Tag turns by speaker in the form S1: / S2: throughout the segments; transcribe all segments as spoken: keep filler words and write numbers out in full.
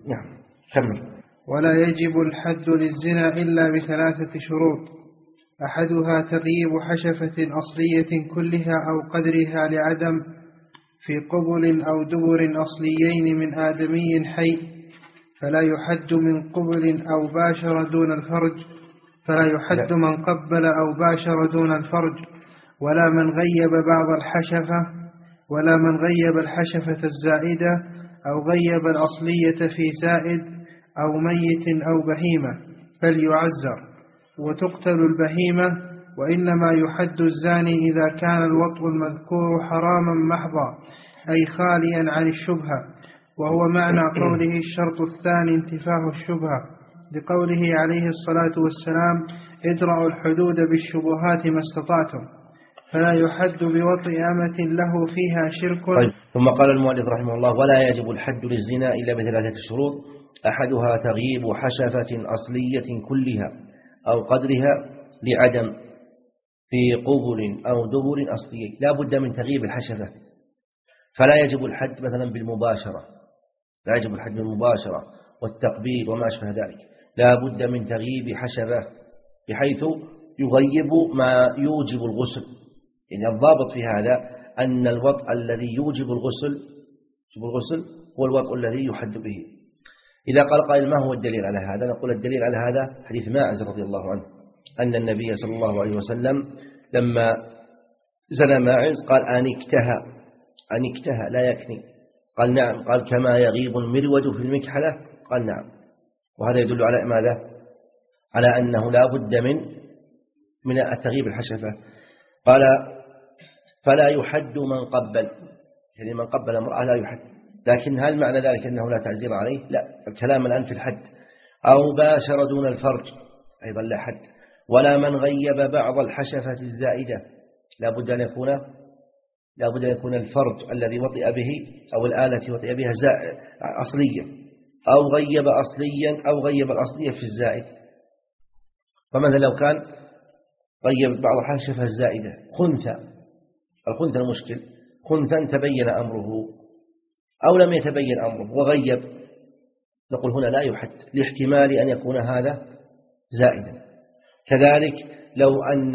S1: نعم كمل.
S2: ولا يجب الحد للزنا إلا بثلاثة شروط: أحدها تغييب حشفة أصلية كلها أو قدرها لعدم في قبل أو دبر أصليين من آدمي حي، فلا يحد من قبل أو باشر دون الفرج، فلا يحد من قبل أو باشر دون الفرج، ولا من غيب بعض الحشفة، ولا من غيب الحشفة الزائدة أو غيب الأصلية في زائد أو ميت أو بهيمة فليعزر، وتقتل البهيمة. وإنما يحد الزاني إذا كان الوطء المذكور حراما محضا، أي خاليا عن الشبهة، وهو معنى قوله الشرط الثاني انتفاء الشبهة، لقوله عليه الصلاة والسلام: ادرأوا الحدود بالشبهات ما استطعتم. فلا يحد بوطء أمة له فيها شرك.
S1: طيب. ثم قال المؤلف رحمه الله: ولا يجب الحد للزنا إلا بثلاثة شروط: أحدها تغييب حشفة أصلية كلها أو قدرها لعدم في قبل أو دبر أصلي. لا بد من تغييب الحشفة، فلا يجب الحد مثلا بالمباشرة، لا يجب الحد بالمباشرة والتقبيل وما أشبه ذلك. لا بد من تغييب حشفة بحيث يغيب ما يوجب الغسل. يعني الضابط في هذا أن الوطء الذي يوجب الغسل يوجب الغسل هو الوطء الذي يحد به. إذا قال قائل: ما هو الدليل على هذا؟ نقول الدليل على هذا حديث ماعز رضي الله عنه أن النبي صلى الله عليه وسلم لما زنى ماعز قال: أنكتها أنكتها لا يكني. قال: نعم. قال: كما يغيب المرود في المكحلة. قال: نعم. وهذا يدل على ماذا؟ على أنه لا بد من من التغييب الحشفة. قال: فلا يحد من قبل، يعني من قبل امرأة لا يحد. لكن هل معنى ذلك أنه لا تعزير عليه؟ لا، الكلام الآن في الحد. أو باشر دون الفرج أيضا لا حد. ولا من غيب بعض الحشفة الزائدة، لا بد أن يكون لا بد أن يكون الفرج الذي وطئ به أو الآلة وطئ بها أصليا، أو غيب أصليا أو غيب الأصلية في الزائد. فمثلا لو كان غيب بعض الحشفة الزائدة خنثى، الخنثى المشكل خنثى تبين أمره أو لم يتبين أمره وغيب، نقول هنا لا يحد لاحتمال أن يكون هذا زائدا. كذلك لو أن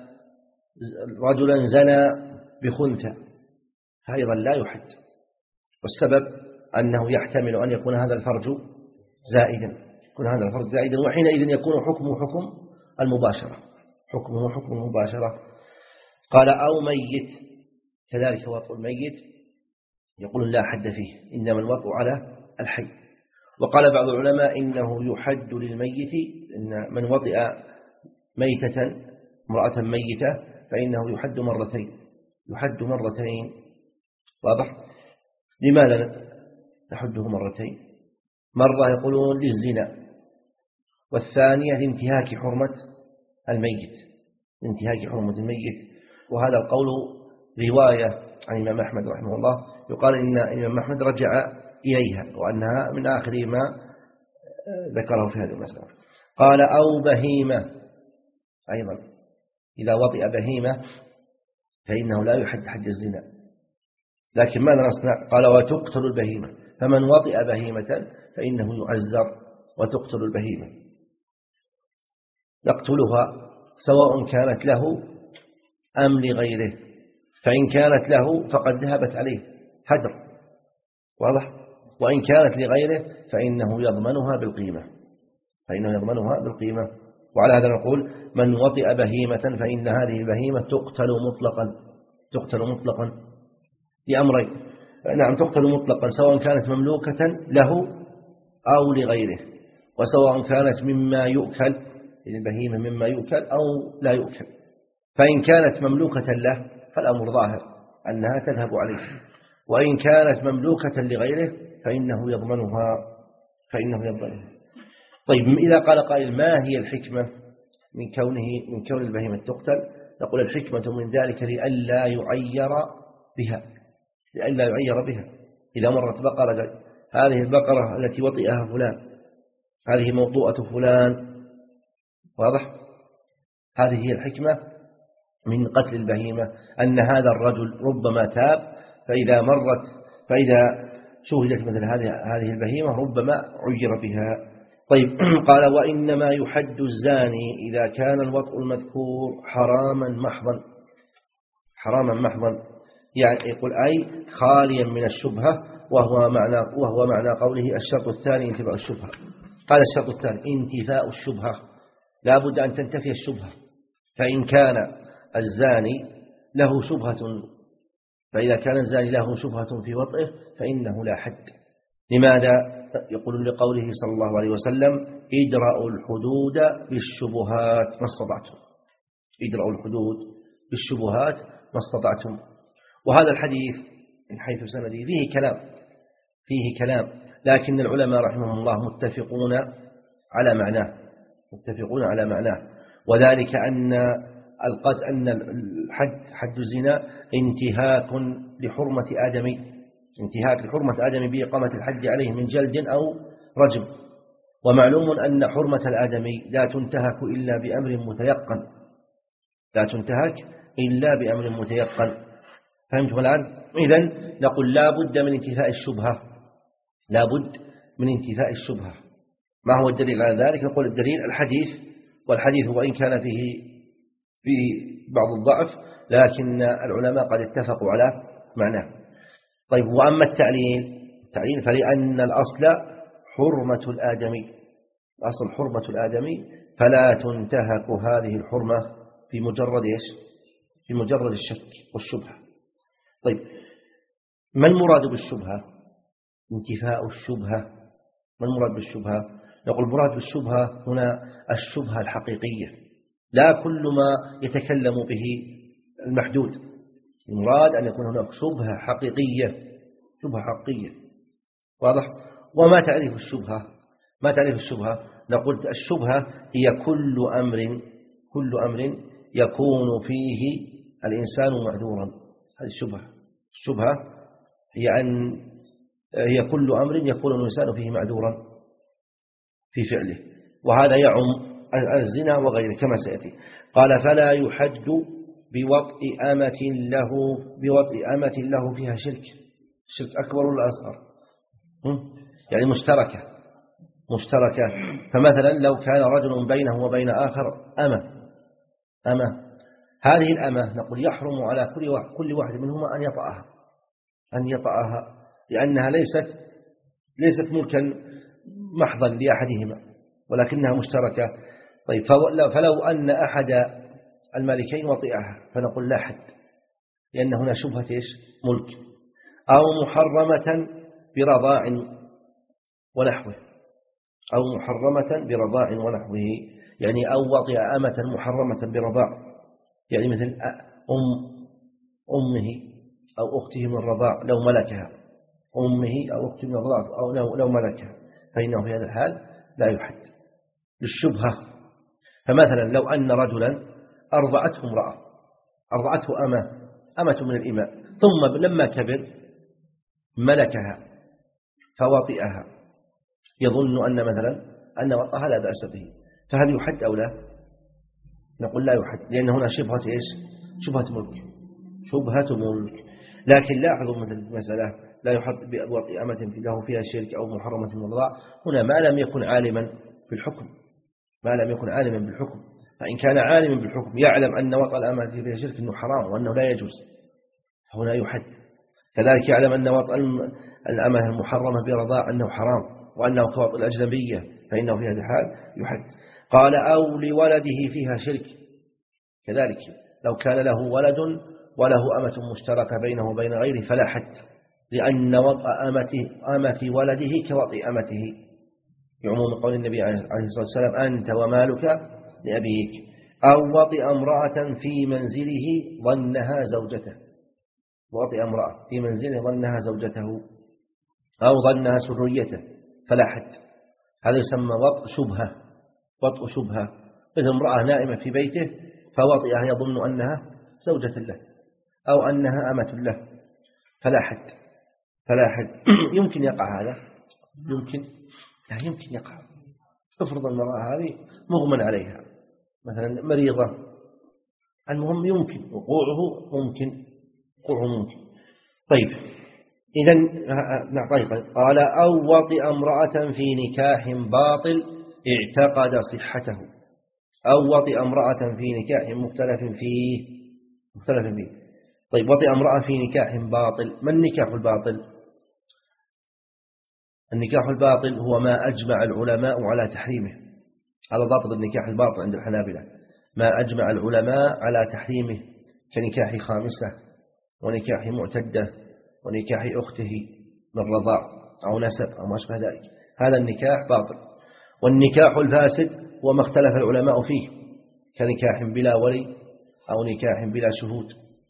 S1: رجلا زنى بخنثى أيضا لا يحد، والسبب أنه يحتمل أن يكون هذا الفرج زائدا يكون هذا الفرج زائدا وحينئذ يكون حكمه حكم المباشرة حكمه حكم المباشرة. قال: أو ميت، كذلك وطء الميت يقول لا حد فيه، إنما الوطء على الحي. وقال بعض العلماء إنه يحد للميت، إن من وطئ ميتة امرأة ميتة فإنه يحد مرتين يحد مرتين واضح؟ لماذا نحده مرتين؟ مرة يقولون للزنا، والثانية لانتهاك حرمة الميت لانتهاك حرمة الميت. وهذا القول رواية عن الإمام أحمد رحمه الله، يقال إن الإمام أحمد رجع إليها وأنها من آخر ما ذكره في هذه المسألة. قال: أو بهيمة، أيضا إذا وطئ بهيمة فإنه لا يحد حد الزنا. لكن ماذا نصنع؟ قال: وتقتل البهيمة، فمن وطئ بهيمة فإنه يعزر وتقتل البهيمة. نقتلها سواء كانت له أم لغيره، فإن كانت له فقد ذهبت عليه هدر واضح، وإن كانت لغيره فإنه يضمنها بالقيمة فإنه يضمنها بالقيمة. وعلى هذا نقول: من وطئ بهيمة فإن هذه البهيمة تقتل مطلقا تقتل مطلقا لأمرين. نعم، تقتل مطلقا سواء كانت مملوكة له أو لغيره، وسواء كانت مما يؤكل، البهيمة مما يؤكل أو لا يؤكل. فإن كانت مملوكة له فالأمر ظاهر أنها تذهب عليه، وإن كانت مملوكة لغيره فإنه يضمنها فإنه يضمنها. طيب، إذا قال قائل: ما هي الحكمة من كونه من كون البهيمة تقتل؟ نقول: الحكمة من ذلك لئلا يعير بها لئلا يعير بها إذا مرت بقرة، هذه البقرة التي وطئها فلان، هذه موطوءة فلان، واضح؟ هذه هي الحكمة من قتل البهيمة، أن هذا الرجل ربما تاب، فإذا مرت فإذا شوهدت مثل هذه هذه البهيمة ربما عير بها. طيب قال وإنما يحد الزاني إذا كان الوطء المذكور حراما محضا، حراما محضا يعني يقول أي خاليا من الشبهة، وهو معنى وهو معنى قوله الشرط الثاني انتفاء الشبهة. قال الشرط الثاني انتفاء الشبهة، لا بد أن تنتفي الشبهة. فإن كان الزاني له شبهة فإذا كان الزاني له شبهة في وطئه فإنه لا حد. لماذا؟ يقول لقوله صلى الله عليه وسلم ادرأوا الحدود بالشبهات ما استطعتم، ادرأوا الحدود بالشبهات ما استطعتم. وهذا الحديث من حيث سنده فيه كلام فيه كلام لكن العلماء رحمهم الله متفقون على معناه متفقون على معناه وذلك أن القد أن الحد حد الزنا انتهاك لحرمة آدمي، انتهاك لحرمة آدمي بإقامة الحد عليه من جلد أو رجم. ومعلوم أن حرمة الآدمي لا تنتهك إلا بأمر متيقن، لا تنتهك إلا بأمر متيقن. فهمتم الآن؟ إذن نقول لا بد من انتفاء الشبهة، لا بد من انتفاء الشبهة. ما هو الدليل على ذلك؟ نقول الدليل الحديث، والحديث وإن كان فيه فيه بعض الضعف لكن العلماء قد اتفقوا على معناه. طيب وأما التعليل التعليل فلأن الأصل حرمة الآدمي، الأصل حرمة الآدمي فلا تنتهك هذه الحرمة في مجرد إيش؟ في مجرد الشك والشبهة. طيب ما المراد بالشبهة؟ انتفاء الشبهة. ما المراد بالشبهة؟ نقول المراد بالشبهة هنا الشبهة الحقيقية، لا كل ما يتكلم به المحدود. المراد أن يكون هناك شبهة حقيقية، شبهة حقيقية. واضح؟ وما تعريف الشبهة؟ ما تعريف الشبهة؟ نقول الشبهة هي كل أمر كل أمر يكون فيه الإنسان معذورا. هذه الشبهة. الشبهة هي أن هي كل أمر يكون الإنسان فيه معذورا في فعله، وهذا يعم الزنا وغيره كما سيأتي. قال فلا يحد بوطء أمة له بوطء أمة له فيها شرك. شرك أكبر ولا أصغر؟ يعني مشتركة مشتركة. فمثلا لو كان رجل بينه وبين آخر أمة أمة هذه الأمة نقول يحرم على كل واحد كل واحد منهما أن يطأها أن يطأها لأنها ليست ليست ملكا محضا لأحدهما ولكنها مشتركة. طيب فلو أن أحد المالكين وطئها فنقول لا حد، لأن هنا شبهة إيش؟ ملك. أو محرمة برضاع ونحوه أو محرمة برضاع ونحوه يعني أو وطئ أمة محرمة برضاع، يعني مثل أم أمه أو أخته من الرضاع لو ملكها، أمه أو أخته من الرضاع أو لو, لو ملكها فإنه في هذا الحال لا يحد للشبهة. فمثلا لو أن رجلا أرضعته امرأة أرضعته أمة أمة من الإماء ثم لما كبر ملكها فوطئها يظن أن مثلا أن وطئها لا بأس به، فهل يحد أو لا؟ نقول لا يحد، لأن هنا شبهة إيش؟ شبهة ملك شبهة ملك. لكن لاحظوا مثل المسألة لا يحد بوطئ أمة له فيها شرك أو محرمة من الرضاع هنا ما لم يكن عالما بالحكم ما لم يكن عالما بالحكم. فإن كان عالما بالحكم يعلم أن وطئ الأمة فيها شرك أنه حرام وأنه لا يجوز هنا يحد. كذلك يعلم أن وطئ الأمة المحرمة برضاع أنه حرام وأنه كوطئ الأجنبية فإنه في هذا الحال يحد. قال أو لولده فيها شرك كذلك لو كان له ولد وله أمة مشتركة بينه وبين غيره فلا حد، لأن وطئ أمته أمة ولده كوطئ أمته يعموم قول النبي عليه الصلاة والسلام أنت ومالك لأبيك. أو وطئ امرأة في منزله ظنها زوجته وطئ امرأة في منزله ظنها زوجته أو ظنها سريته فلا حد. هذا يسمى وطئ شبهة وطئ شبهة مثل امرأة نائمة في بيته فوطئها يظن أنها زوجة له أو أنها أمة له فلا حد فلا حد. يمكن يقع هذا يمكن لا يمكن يقع. افرض المرأة هذه مغمى عليها مثلا مريضة المهم يمكن وقوعه ممكن وقوعه ممكن. طيب إذن نعم طيب قال أو وطئ امرأة في نكاح باطل اعتقد صحته، أو وطئ امرأة في نكاح مختلف فيه مختلف فيه. طيب وطئ امرأة في نكاح باطل، ما النكاح الباطل؟ النكاح الباطل هو ما أجمع العلماء على تحريمه، هذا ضابط النكاح الباطل عند الحنابلة، ما أجمع العلماء على تحريمه كنكاح خامسة ونكاح معتدة ونكاح أخته من رضاع أو نسب أو ما أشبه ذلك، هذا النكاح باطل. والنكاح الفاسد هو ما اختلف العلماء فيه كنكاح بلا ولي أو نكاح بلا شهود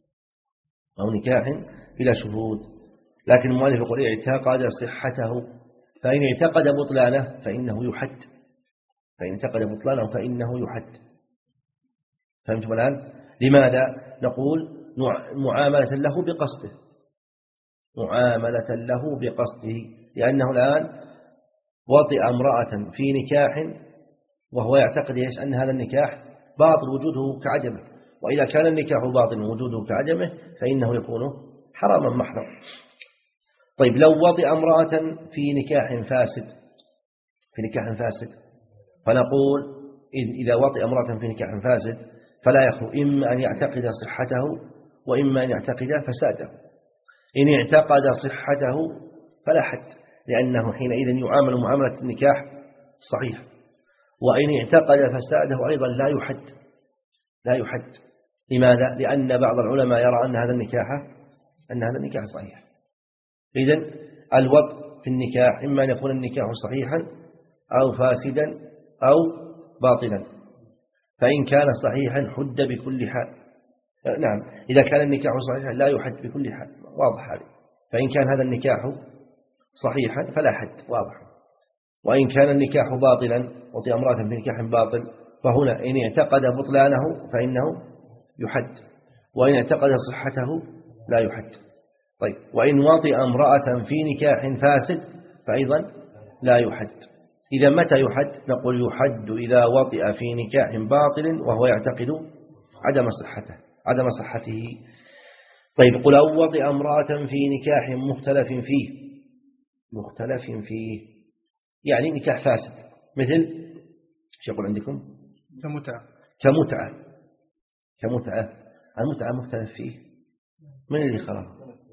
S1: أو نكاح بلا شهود. لكن المؤلف يقول اعتقد صحته، فإن اعتقد بطلانه فإنه يحد، فإن اعتقد بطلانه فإنه يحد. فهمتم الآن؟ لماذا؟ نقول معاملة له بقصده، معاملة له بقصده، لأنه الآن وطئ امرأة في نكاح وهو يعتقد إيش أن هذا النكاح باطل وجوده كعدمه، وإذا كان النكاح باطل وجوده كعدمه فإنه يكون حراما محضا. طيب لو وطئ امرأة في نكاح فاسد في نكاح فاسد فنقول إذا وطئ امرأة في نكاح فاسد فلا يخلو إما أن يعتقد صحته وإما أن يعتقد فساده. إن اعتقد صحته فلا حد، لأنه حينئذ يعامل معاملة النكاح الصحيح، وإن اعتقد فساده أيضا لا يحد لا يحد. لماذا؟ لأن بعض العلماء يرى أن هذا النكاح أن هذا النكاح صحيح. إذن الوطء في النكاح إما أن يكون النكاح صحيحا أو فاسدا أو باطلا، فإن كان صحيحا حد بكل حال. نعم إذا كان النكاح صحيحا لا يحد بكل حال، واضح هذا. فإن كان هذا النكاح صحيحا فلا حد، واضح. وإن كان النكاح باطلا وطئ امرأة في نكاح باطل فهنا إن اعتقد بطلانه فإنه يحد، وإن اعتقد صحته لا يحد. طيب وإن وطئ امرأة في نكاح فاسد فأيضا لا يحد. إذا متى يحد؟ نقول يحد إذا وطئ في نكاح باطل وهو يعتقد عدم صحته عدم صحته. طيب قل أو وطئ امرأة في نكاح مختلف فيه مختلف فيه يعني نكاح فاسد، مثل ايش يقول عندكم؟
S2: كمتعة
S1: كمتعة كمتعة المتعة مختلف فيه، من اللي خلق؟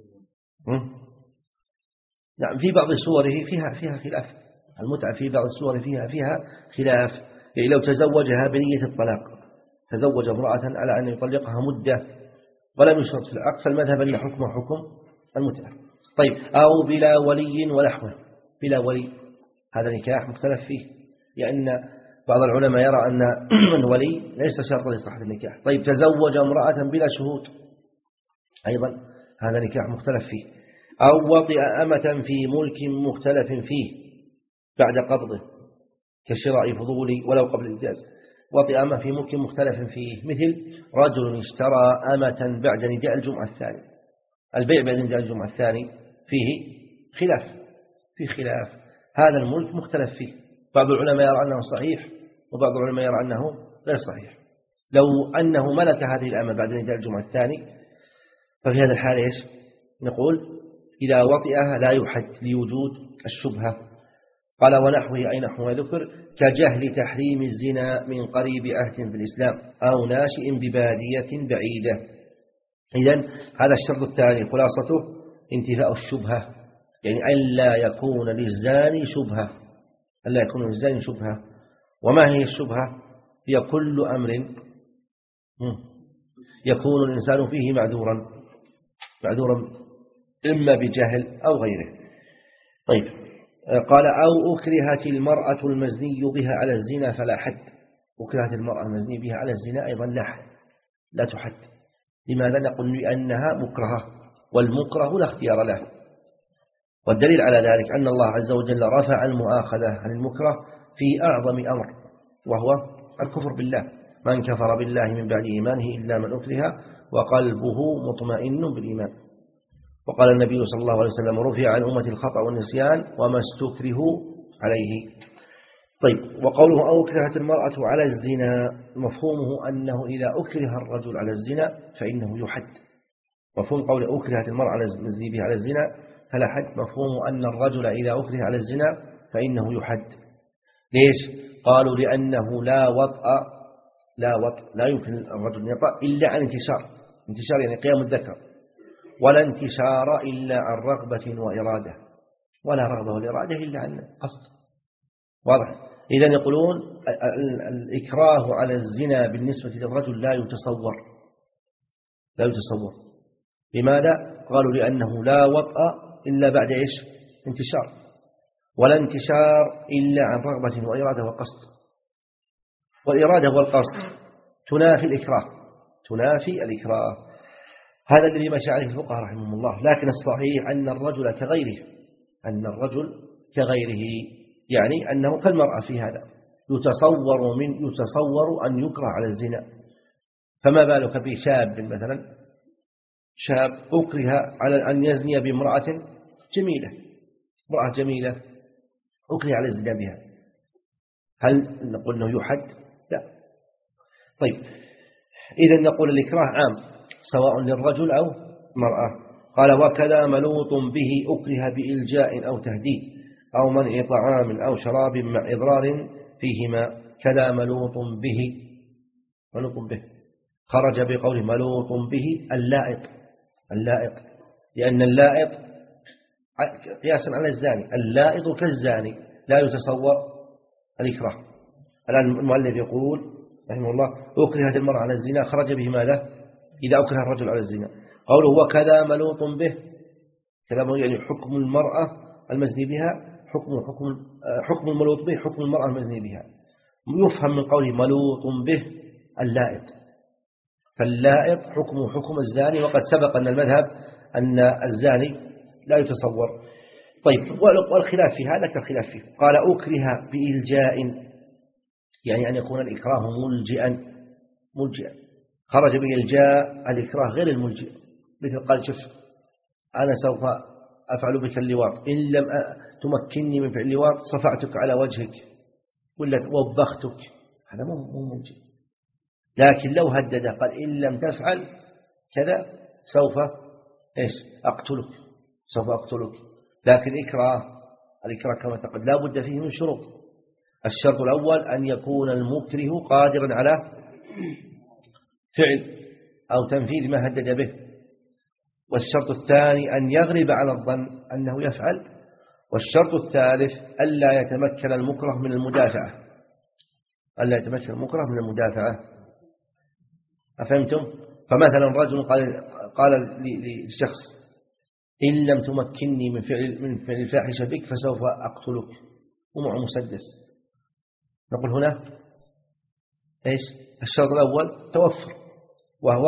S1: نعم في بعض صوره فيها فيها خلاف، المتعة في بعض الصور فيها فيها خلاف. يعني لو تزوجها بنية الطلاق، تزوج امرأة على أن يطلقها مدة ولم يشرط في العقد فالمذهب أن حكمه حكم المتعة. طيب أو بلا ولي ولحمه، بلا ولي هذا نكاح مختلف فيه، لأن بعض العلماء يرى أن الولي ليس شرطا لصحة النكاح. طيب تزوج امرأة بلا شهود أيضا هذا نكاح مختلف فيه. أو وطئ أمة في ملك مختلف فيه بعد قبضه كشراء فضولي ولو قبل الإجاز. وطئ أمة في ملك مختلف فيه مثل رجل اشترى أمة بعد نداء الجمعة الثاني، البيع بعد نداء الجمعة الثاني فيه خلاف فيه خلاف هذا الملك مختلف فيه، بعض العلماء يرى أنه صحيح وبعض العلماء يرى أنه غير صحيح. لو أنه ملك هذه الأمة بعد نداء الجمعة الثاني ففي هذا الحال إيش نقول؟ إذا وطئها لا يحد لوجود الشبهة. قال ونحوه أي نحو ما ذكر كجهل تحريم الزنا من قريب عهد في الإسلام أو ناشئ ببادية بعيدة. إذن هذا الشرط الثاني خلاصته انتفاء الشبهة، يعني ألا يكون للزاني شبهة ألا يكون للزاني شبهة. وما هي الشبهة؟ هي كل أمر يكون الإنسان فيه معذورا معذورا إما بجهل أو غيره. طيب قال أو أكرهت المرأة المزني بها على الزنا فلا حد. أكرهت المرأة المزني بها على الزنا أيضا لا حد لا تحد. لماذا؟ نقول لأنها مكرهة والمكره لا اختيار له. والدليل على ذلك أن الله عز وجل رفع المؤاخذة عن المكره في أعظم أمر وهو الكفر بالله. من كفر بالله من بعد إيمانه إلا من أكره وقلبه مطمئن بالإيمان. وقال النبي صلى الله عليه وسلم رفع عن أمة الخطأ والنسيان وما استكرهوا عليه. طيب وقوله أو أكرهت المرأة على الزنا مفهومه أنه إذا أكره الرجل على الزنا فإنه يحد. مفهوم قول أكرهت المرأة على الزنا على الزنا فلا حد. مفهوم أن الرجل إذا أكره على الزنا فإنه يحد. ليش؟ قالوا لأنه لا وطأ لا وطأ لا يمكن الرجل أن يطأ إلا عن انتشار، انتشار يعني قيام الذكر، ولا انتشار إلا عن رغبة وإرادة، ولا رغبة والإرادة إلا عن قصد. واضح؟ إذن يقولون الإكراه على الزنا بالنسبة للرجل لا يتصور، لا يتصور. لماذا؟ قالوا لأنه لا وطأ إلا بعد إيش؟ انتشار، ولا انتشار إلا عن رغبة وإرادة وقصد. والإرادة والقصد تنافي الإكراه، تنافي الإكراه. هذا الذي مشى عليه الفقهاء رحمهم الله. لكن الصحيح أن الرجل كغيره، أن الرجل كغيره يعني أنه كالمرأة في هذا، يتصور من يتصور أن يكره على الزنا. فما بالك بشاب مثلا، شاب أكره على أن يزني بامرأة جميلة، امرأة جميلة أكره على الزنا بها، هل نقول أنه يحد؟ لا. طيب إذا نقول الإكراه عام سواء للرجل أو مرأة. قال وكذا ملوط به أكره بإلجاء أو تهديد أو منع طعام أو شراب مع إضرار فيهما. كذا ملوط به، ملوط به خرج بقوله ملوط به اللائط، اللائط لأن اللائط قياسا على الزاني، اللائط كالزاني لا يتصور الإكراه. الآن المؤلف يقول رحمه الله أكرهت المرأة على الزنا، خرج به ماذا؟ إذا أكره الرجل على الزنا. قوله وكذا ملوط به، كلامه يعني حكم المرأة المزني بها حكم حكم حكم الملوط به حكم المرأة المزني بها. يفهم من قوله ملوط به اللائط، فاللائط حكم حكم الزاني، وقد سبق أن المذهب أن الزاني لا يتصور. طيب والخلاف في هذا كالخلاف فيه. قال أكره بإلجاء يعني أن يكون الإكراه ملجئا، ملجئا خرج بإلجاء الإكراه غير الملجئ، مثل قال شوف أنا سوف أفعل بك اللواط، إن لم تمكنني من فعل اللواط صفعتك على وجهك ولا وبختك، هذا مو ملجئ. لكن لو هدد قال إن لم تفعل كذا سوف إيش أقتلك، سوف أقتلك. لكن إكراه، الإكراه كما تقول لا بد فيه من شروط. الشرط الأول أن يكون المكره قادرا على فعل أو تنفيذ ما هدد به، والشرط الثاني أن يغلب على الظن أنه يفعل، والشرط الثالث ألا يتمكن المكره من المدافعة، ألا يتمكن المكره من المدافعة. أفهمتم؟ فمثلا رجل قال قال للشخص إن لم تمكنني من فعل من فعل الفاحشة بك فسوف أقتلك ومع مسدس. نقول هنا إيش؟ الشرط الأول توفر وهو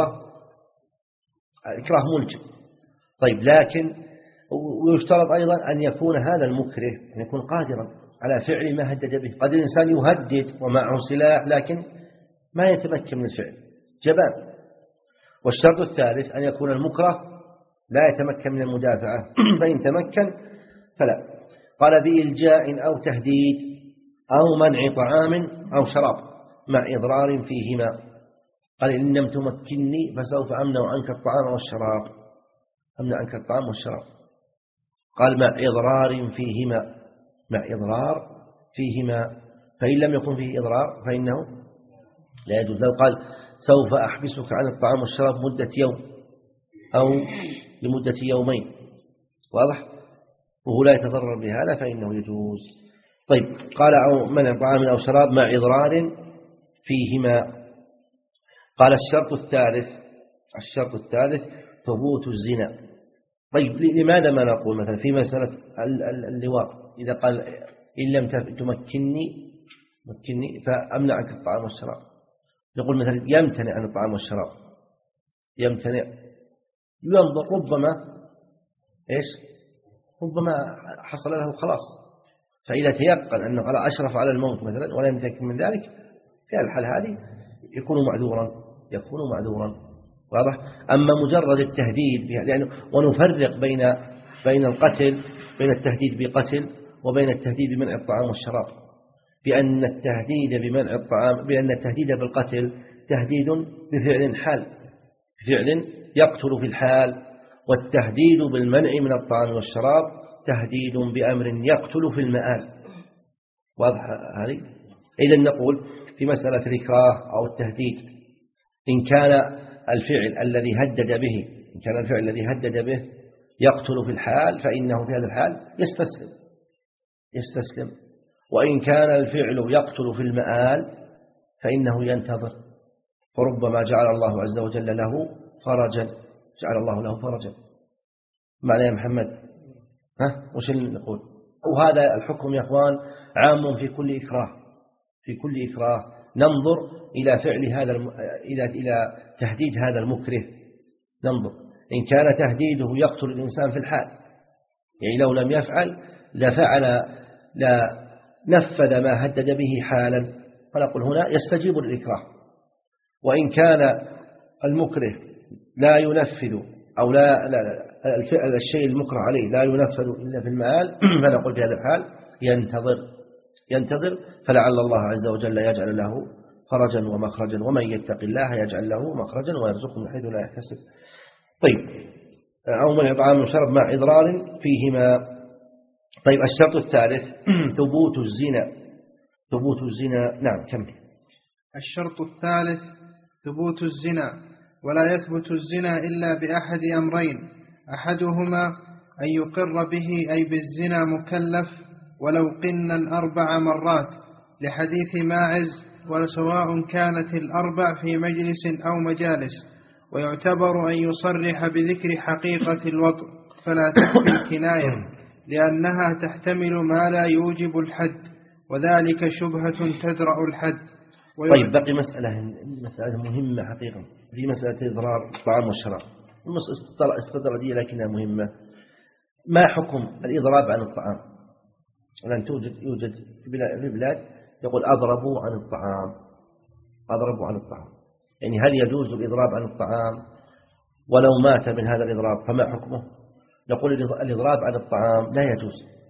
S1: إكراه ملجئ. طيب لكن ويشترط أيضا أن يكون هذا المكره أن يكون قادرا على فعل ما هدد به. قد الإنسان يهدد ومعه سلاح لكن ما يتمكن من الفعل، جبان. والشرط الثالث أن يكون المكره لا يتمكن من المدافعة، فإن تمكن فلا. قال بإلجاء أو تهديد أو منع طعام أو شراب مع إضرار فيهما. قال إن لم تمكنني فسوف أمنع عنك الطعام والشراب، أمنع عنك الطعام والشراب. قال مع إضرار فيهما، مع إضرار فيهما، فإن لم يكن فيه إضرار فإنه لا يجوز. لو قال سوف أحبسك عن الطعام والشراب مدة يوم أو لمدة يومين، واضح، وهو لا يتضرر بهذا فإنه يجوز. طيب قال أو منع طعام أو شراب مع إضرار فيهما. قال الشرط الثالث، الشرط الثالث ثبوت الزنا. طيب لماذا ما نقول مثلا في مسألة اللواط إذا قال إن لم تمكنني مكنني فأمنعك الطعام والشراب، نقول مثلا يمتنع عن الطعام والشراب، يمتنع، ينظر ربما إيش ربما حصل له خلاص، فإذا تيقن أنه على أشرف على الموت مثلا ولا يمتكن من ذلك في الحال هذه يكون معذورا، يكون معذورا، واضح. أما مجرد التهديد يعني ونفرق بين بين القتل، بين التهديد بقتل وبين التهديد بمنع الطعام والشراب، بأن التهديد بمنع الطعام بأن التهديد بالقتل تهديد بفعل حال، بفعل يقتل في الحال، والتهديد بالمنع من الطعام والشراب تهديد بأمر يقتل في المآل. واضح هذه؟ إذن نقول في مسألة الإكراه أو التهديد، إن كان الفعل الذي هدد به إن كان الفعل الذي هدد به يقتل في الحال فإنه في هذا الحال يستسلم يستسلم وإن كان الفعل يقتل في المآل فإنه ينتظر، فربما جعل الله عز وجل له فرجا جعل الله له فرجا. معنى يا محمد ها وش اللي نقول؟ وهذا الحكم يا أخوان عام في كل إكراه في كل إكراه. ننظر إلى فعل هذا الم... إلى إلى تهديد هذا المكره، ننظر إن كان تهديده يقتل الإنسان في الحال، يعني لو لم يفعل لفعل لا نفذ ما هدد به حالا، فنقول هنا يستجيب للإكراه. وإن كان المكره لا ينفذ أو لا, لا, لا الشيء المكره عليه لا ينفذ إلا في المآل فنقول في هذا الحال ينتظر ينتظر فلعل الله عز وجل يجعل له فرجا ومخرجا، ومن يتق الله يجعل له مخرجا ويرزقه من حيث لا يحتسب. طيب، أو من إطعام وشرب مع إضرار فيهما. طيب، الشرط الثالث ثبوت الزنا ثبوت الزنا نعم كم
S2: الشرط الثالث ثبوت الزنا، ولا يثبت الزنا إلا بأحد أمرين، أحدهما أن يقر به أي بالزنا مكلف ولو قنا أربع مرات، لحديث ماعز وسواء كانت الأربع في مجلس أو مجالس، ويعتبر أن يصرح بذكر حقيقة الوطء فلا تكفي الكناية لأنها تحتمل ما لا يوجب الحد، وذلك شبهة تدرأ الحد.
S1: طيب، بقي مسألة مسألة مهمة حقيقة في مسألة إضرار الطعام والشراب، استدردية لكنها مهمة. ما حكم الإضراب عن الطعام؟ الآن توجد يوجد في بلاد يقول أضربوا عن الطعام أضربوا عن الطعام يعني هل يجوز الإضراب عن الطعام ولو مات من هذا الإضراب فما حكمه؟ نقول الإضراب عن الطعام لا يجوز،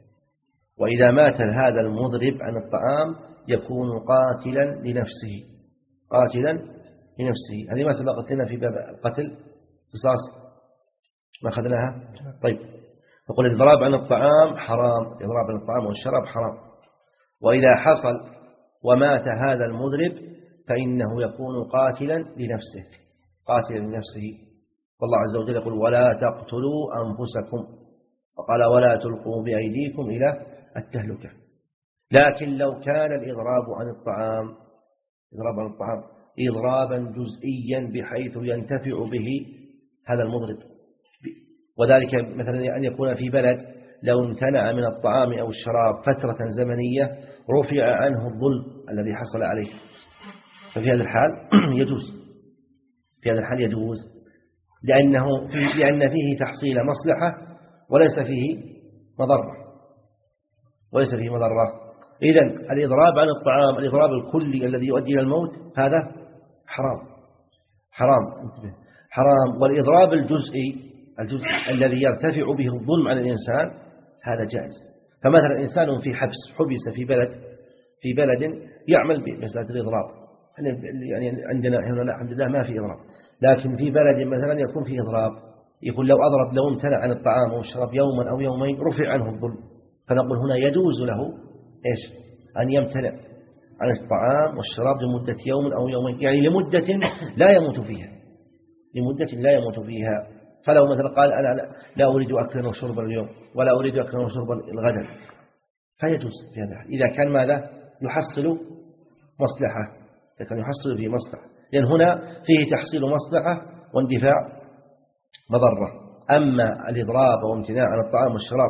S1: وإذا مات هذا المضرب عن الطعام يكون قاتلا لنفسه قاتلا لنفسه. هذه ما سبقت لنا في باب القتل قصاص ما أخذناها. طيب، نقول الإضراب عن الطعام حرام، الإضراب عن الطعام والشراب حرام، وإذا حصل ومات هذا المضرب فإنه يكون قاتلا لنفسه قاتلا لنفسه والله عز وجل يقول ولا تقتلوا أنفسكم، وقال ولا تلقوا بأيديكم إلى التهلكة. لكن لو كان الإضراب عن الطعام إضراب عن الطعام إضرابا جزئيا بحيث ينتفع به هذا المضرب، وذلك مثلا أن يكون في بلد لو امتنع من الطعام أو الشراب فترة زمنية رفع عنه الظلم الذي حصل عليه، ففي هذا الحال يجوز في هذا الحال يجوز لأنه لأن فيه تحصيل مصلحة وليس فيه مضرة وليس فيه مضرة. إذن الإضراب عن الطعام الإضراب الكلي الذي يؤدي إلى الموت هذا حرام حرام انتبه حرام. والإضراب الجزئي الجزء الذي يرتفع به الظلم على الإنسان هذا جائز. فمثلا إنسان في حبس حبس في بلد في بلد يعمل بمسألة الإضراب، يعني عندنا هنا لا الحمد لله ما في إضراب، لكن في بلد مثلا يكون فيه إضراب، يقول لو أضرب لو امتنع عن الطعام والشراب يوما أو يومين رفع عنه الظلم، فنقول هنا يجوز له إيش أن يمتنع عن الطعام والشراب لمدة يوم أو يومين، يعني لمدة لا يموت فيها لمدة لا يموت فيها. فلو مثلا قال أنا لا أريد أكلا وشربا اليوم ولا أريد أكلا وشربا الغدا فيجوز في هذا إذا كان ماذا يحصل مصلحة لكن يحصل فيه مصلحة، لأن هنا فيه تحصيل مصلحة واندفاع مضرة. أما الإضراب وامتناع عن الطعام والشراب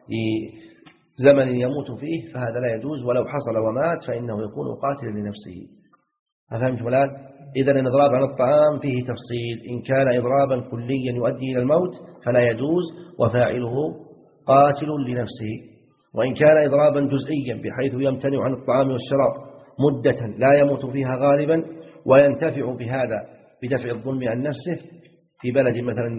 S1: لزمن يموت فيه فهذا لا يجوز، ولو حصل ومات فإنه يكون قاتلا لنفسه. أفهمت الآن؟ إذا الإضراب عن الطعام فيه تفصيل، إن كان إضرابا كليا يؤدي إلى الموت فلا يجوز وفاعله قاتل لنفسه، وإن كان إضرابا جزئيا بحيث يمتنع عن الطعام والشراب مدة لا يموت فيها غالبا وينتفع بهذا بدفع الظلم عن نفسه في بلد مثلا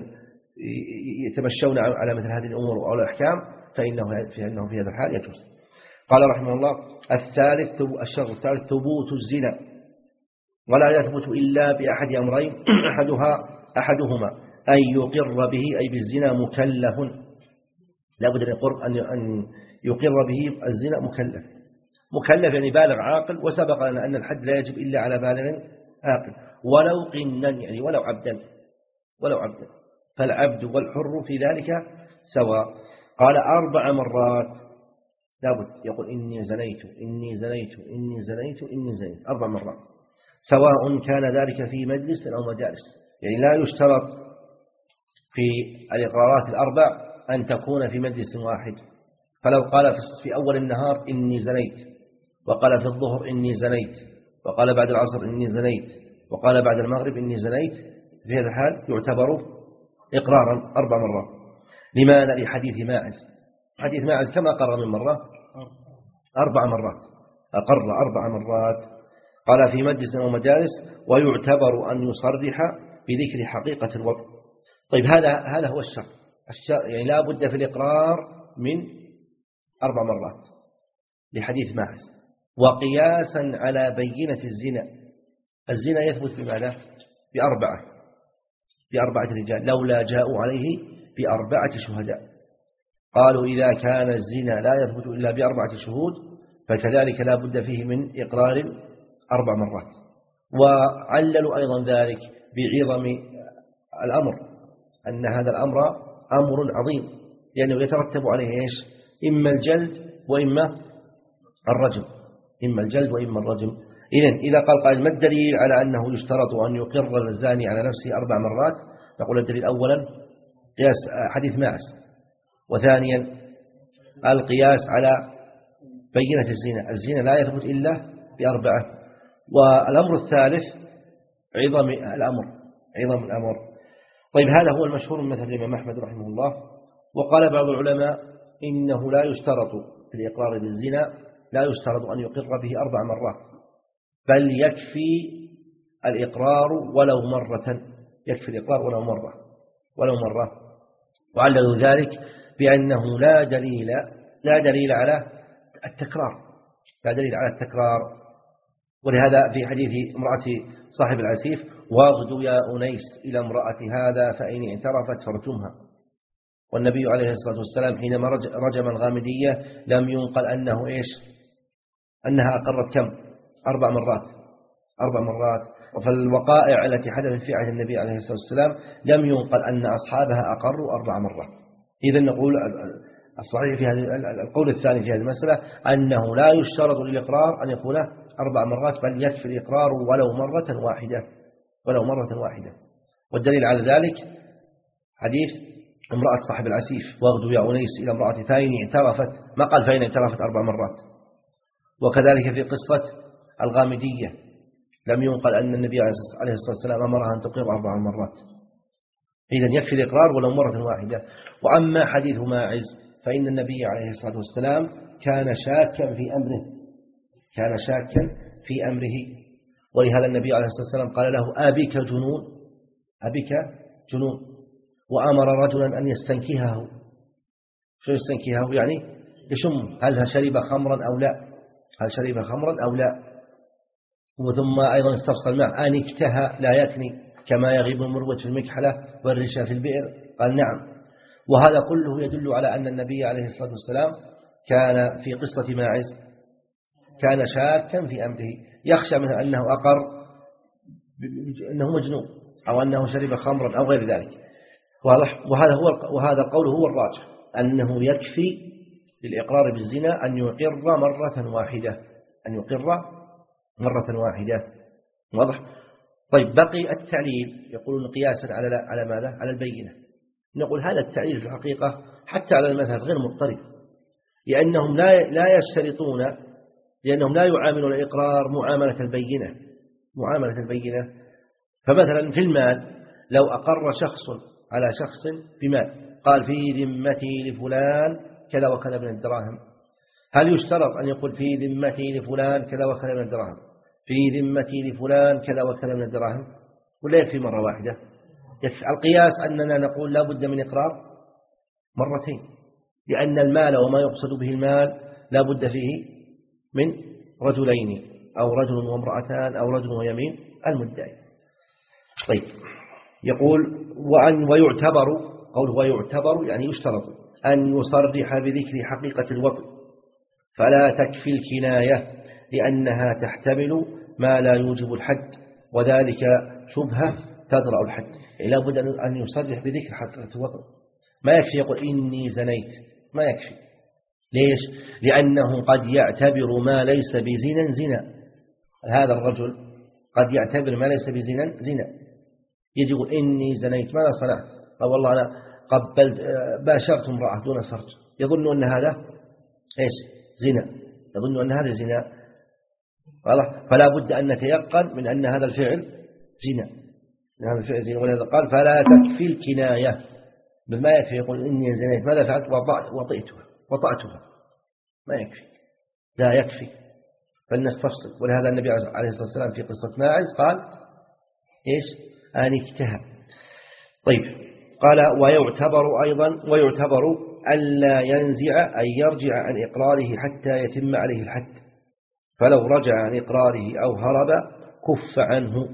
S1: يتمشون على مثل هذه الأمور أو الأحكام فإنه في هذا الحال يجوز. قال رحمه الله الثالث الشرط الثالث ثبوت الزنا، ولا يثبت إلا بأحد أمرين أحدها أحدهما أن يقر به أي بالزنا مكلف، لا بد أن يقر به الزنا مكلف. مكلف يعني بالغ عاقل، وسبق لنا أن الحد لا يجب إلا على بالغ عاقل، ولو قنا يعني ولو عبدا ولو عبدا فالعبد والحر في ذلك سواء. قال أربع مرات لابد يقول إني زنيت إني زنيت إني زنيت إني زنيت أربع مرات، سواء كان ذلك في مجلس أو مجالس. يعني لا يشترط في الإقرارات الأربع أن تكون في مجلس واحد. فلو قال في أول النهار إني زنيت، وقال في الظهر إني زنيت، وقال بعد العصر إني زنيت، وقال بعد المغرب إني زنيت، في هذا الحال يعتبر إقرارا أربع مرات. لماذا؟ لحديث ماعز. حديث ماعز كما قرر من مرة أربع مرات، أقر أربع مرات. قال في مجلس أو مجالس، ويعتبر أن يصرح بذكر حقيقة الوضع. طيب هذا هذا هو الشرط. الشرط يعني لا بد في الإقرار من أربع مرات لحديث ماعز. وقياسا على بينة الزنا، الزنا يثبت بماذا؟ بأربعة بأربعة رجال لولا جاءوا عليه بأربعة شهداء. قالوا إذا كان الزنا لا يثبت إلا بأربعة شهود فكذلك لا بد فيه من إقرار أربع مرات. وعللوا أيضا ذلك بعظم الأمر، أن هذا الأمر أمر عظيم، لأنه يترتب عليه إيش؟ إما الجلد وإما الرجم، إما الجلد وإما الرجم. إذن إذا قال قائل ما الدليل على أنه يشترط أن يقر الزاني على نفسه أربع مرات؟ نقول الدليل أولا قياس حديث ماعز، وثانيا القياس على بينة الزنا، الزنا لا يثبت إلا بأربعة. والأمر الثالث عظم الأمر عظم الأمر. طيب هذا هو المشهور من مثل الإمام أحمد رحمه الله. وقال بعض العلماء إنه لا يشترط في الإقرار بالزنا، لا يشترط أن يقر به أربع مرات، بل يكفي الإقرار ولو مرة، يكفي الإقرار ولو مرة ولو مرة وعللوا ذلك بأنه لا دليل لا دليل على التكرار لا دليل على التكرار. ولهذا في حديث امرأة صاحب العسيف: واغدوا يا أنيس إلى امرأة هذا فإن اعترفت فارجمها. والنبي عليه الصلاة والسلام حينما رجم الغامدية لم ينقل أنه إيش؟ أنها أقرت كم؟ أربع مرات أربع مرات. وفي الوقائع التي حدثت في عهد النبي عليه الصلاة والسلام لم ينقل أن أصحابها أقروا أربع مرات. إذن نقول الصحيح في هذه القول الثاني في هذه المسألة أنه لا يشترط للإقرار أن يكون أربع مرات، بل يكفي الإقرار ولو مرة واحدة ولو مرة واحدة. والدليل على ذلك حديث امرأة صاحب العسيف: واغدوا يا أنيس إلى امرأة فإن اعترفت، ما قال فإن اعترفت أربع مرات. وكذلك في قصة الغامدية لم ينقل أن النبي عليه الصلاة والسلام أمرها أن تقر أربع مرات. إذن يكفي الإقرار ولو مرة واحدة. وأما حديث ماعز فإن النبي عليه الصلاة والسلام كان شاكا في أمره كان شاكا في أمره ولهذا النبي عليه الصلاة والسلام قال له: أبك جنون أبك جنون وأمر رجلا أن يستنكهه. شو يستنكهه؟ يعني يشم هل شرب خمرا أو لا هل شرب خمرا أو لا وثم أيضا استفصل معه: أن اكتهى لا يكني كما يغيب المروة في المكحلة والرشا في البئر؟ قال: نعم. وهذا كله يدل على أن النبي عليه الصلاة والسلام كان في قصة ماعز كان شاكا في أمره، يخشى منه أنه أقر أنه مجنون أو أنه شرب خمرا أو غير ذلك. وهذا هو وهذا القول هو الراجح، أنه يكفي للإقرار بالزنا أن يقر مرة واحدة أن يقر مرة واحدة. واضح؟ طيب بقي التعليل، يقولون قياسا على على ماذا؟ على البينة. نقول هذا التعليل في الحقيقة حتى على المذهب غير مضطرد، لأنهم لا لا يشترطون لأنهم لا يعاملون الإقرار معاملة البينة معاملة البينة. فمثلا في المال لو أقر شخص على شخص بمال قال: في ذمتي لفلان كذا وكذا من الدراهم، هل يشترط أن يقول في ذمتي لفلان كذا وكذا من الدراهم في ذمتي لفلان كذا وكذا من الدراهم ولا يكفي مرة واحدة؟ يكفي. القياس أننا نقول لا بد من إقرار مرتين، لأن المال وما يقصد به المال لا بد فيه من رجلين أو رجل وامرأتان أو رجل ويمين المدعي. طيب يقول وأن ويعتبر، قوله ويعتبر يعني يشترط أن يصرح بذكر حقيقة الوطء، فلا تكفي الكناية لأنها تحتمل ما لا يوجب الحد، وذلك شبهة تدرأ الحد. لا بد أن يصرح بذكر حقيقة الوطء، ما يكفي يقول إني زنيت، ما يكفي. ليش؟ لأنه قد يعتبر ما ليس بزنا زنا. هذا الرجل قد يعتبر ما ليس بزنا زنا، يجي يقول إني زنيت، ماذا صنعت؟ أو والله أنا قبلت باشرت امرأة دون فرج، يظن أن هذا إيش؟ زنا، يظن أن هذا زنا. فلا بد أن نتيقن من أن هذا الفعل زنا، من هذا الفعل زنا. ولهذا قال فلا تكفي الكناية، بما يكفي يقول إني زنيت، ماذا فعلت؟ وطئتها وطأتها، ما يكفي، لا يكفي، فلنستفصل. ولهذا النبي عليه الصلاة والسلام في قصة ماعز قال إيش؟ آنكتها. طيب، قال ويعتبر أيضا ويعتبر ألا ينزع أي يرجع عن إقراره حتى يتم عليه الحد، فلو رجع عن إقراره أو هرب كف عنه.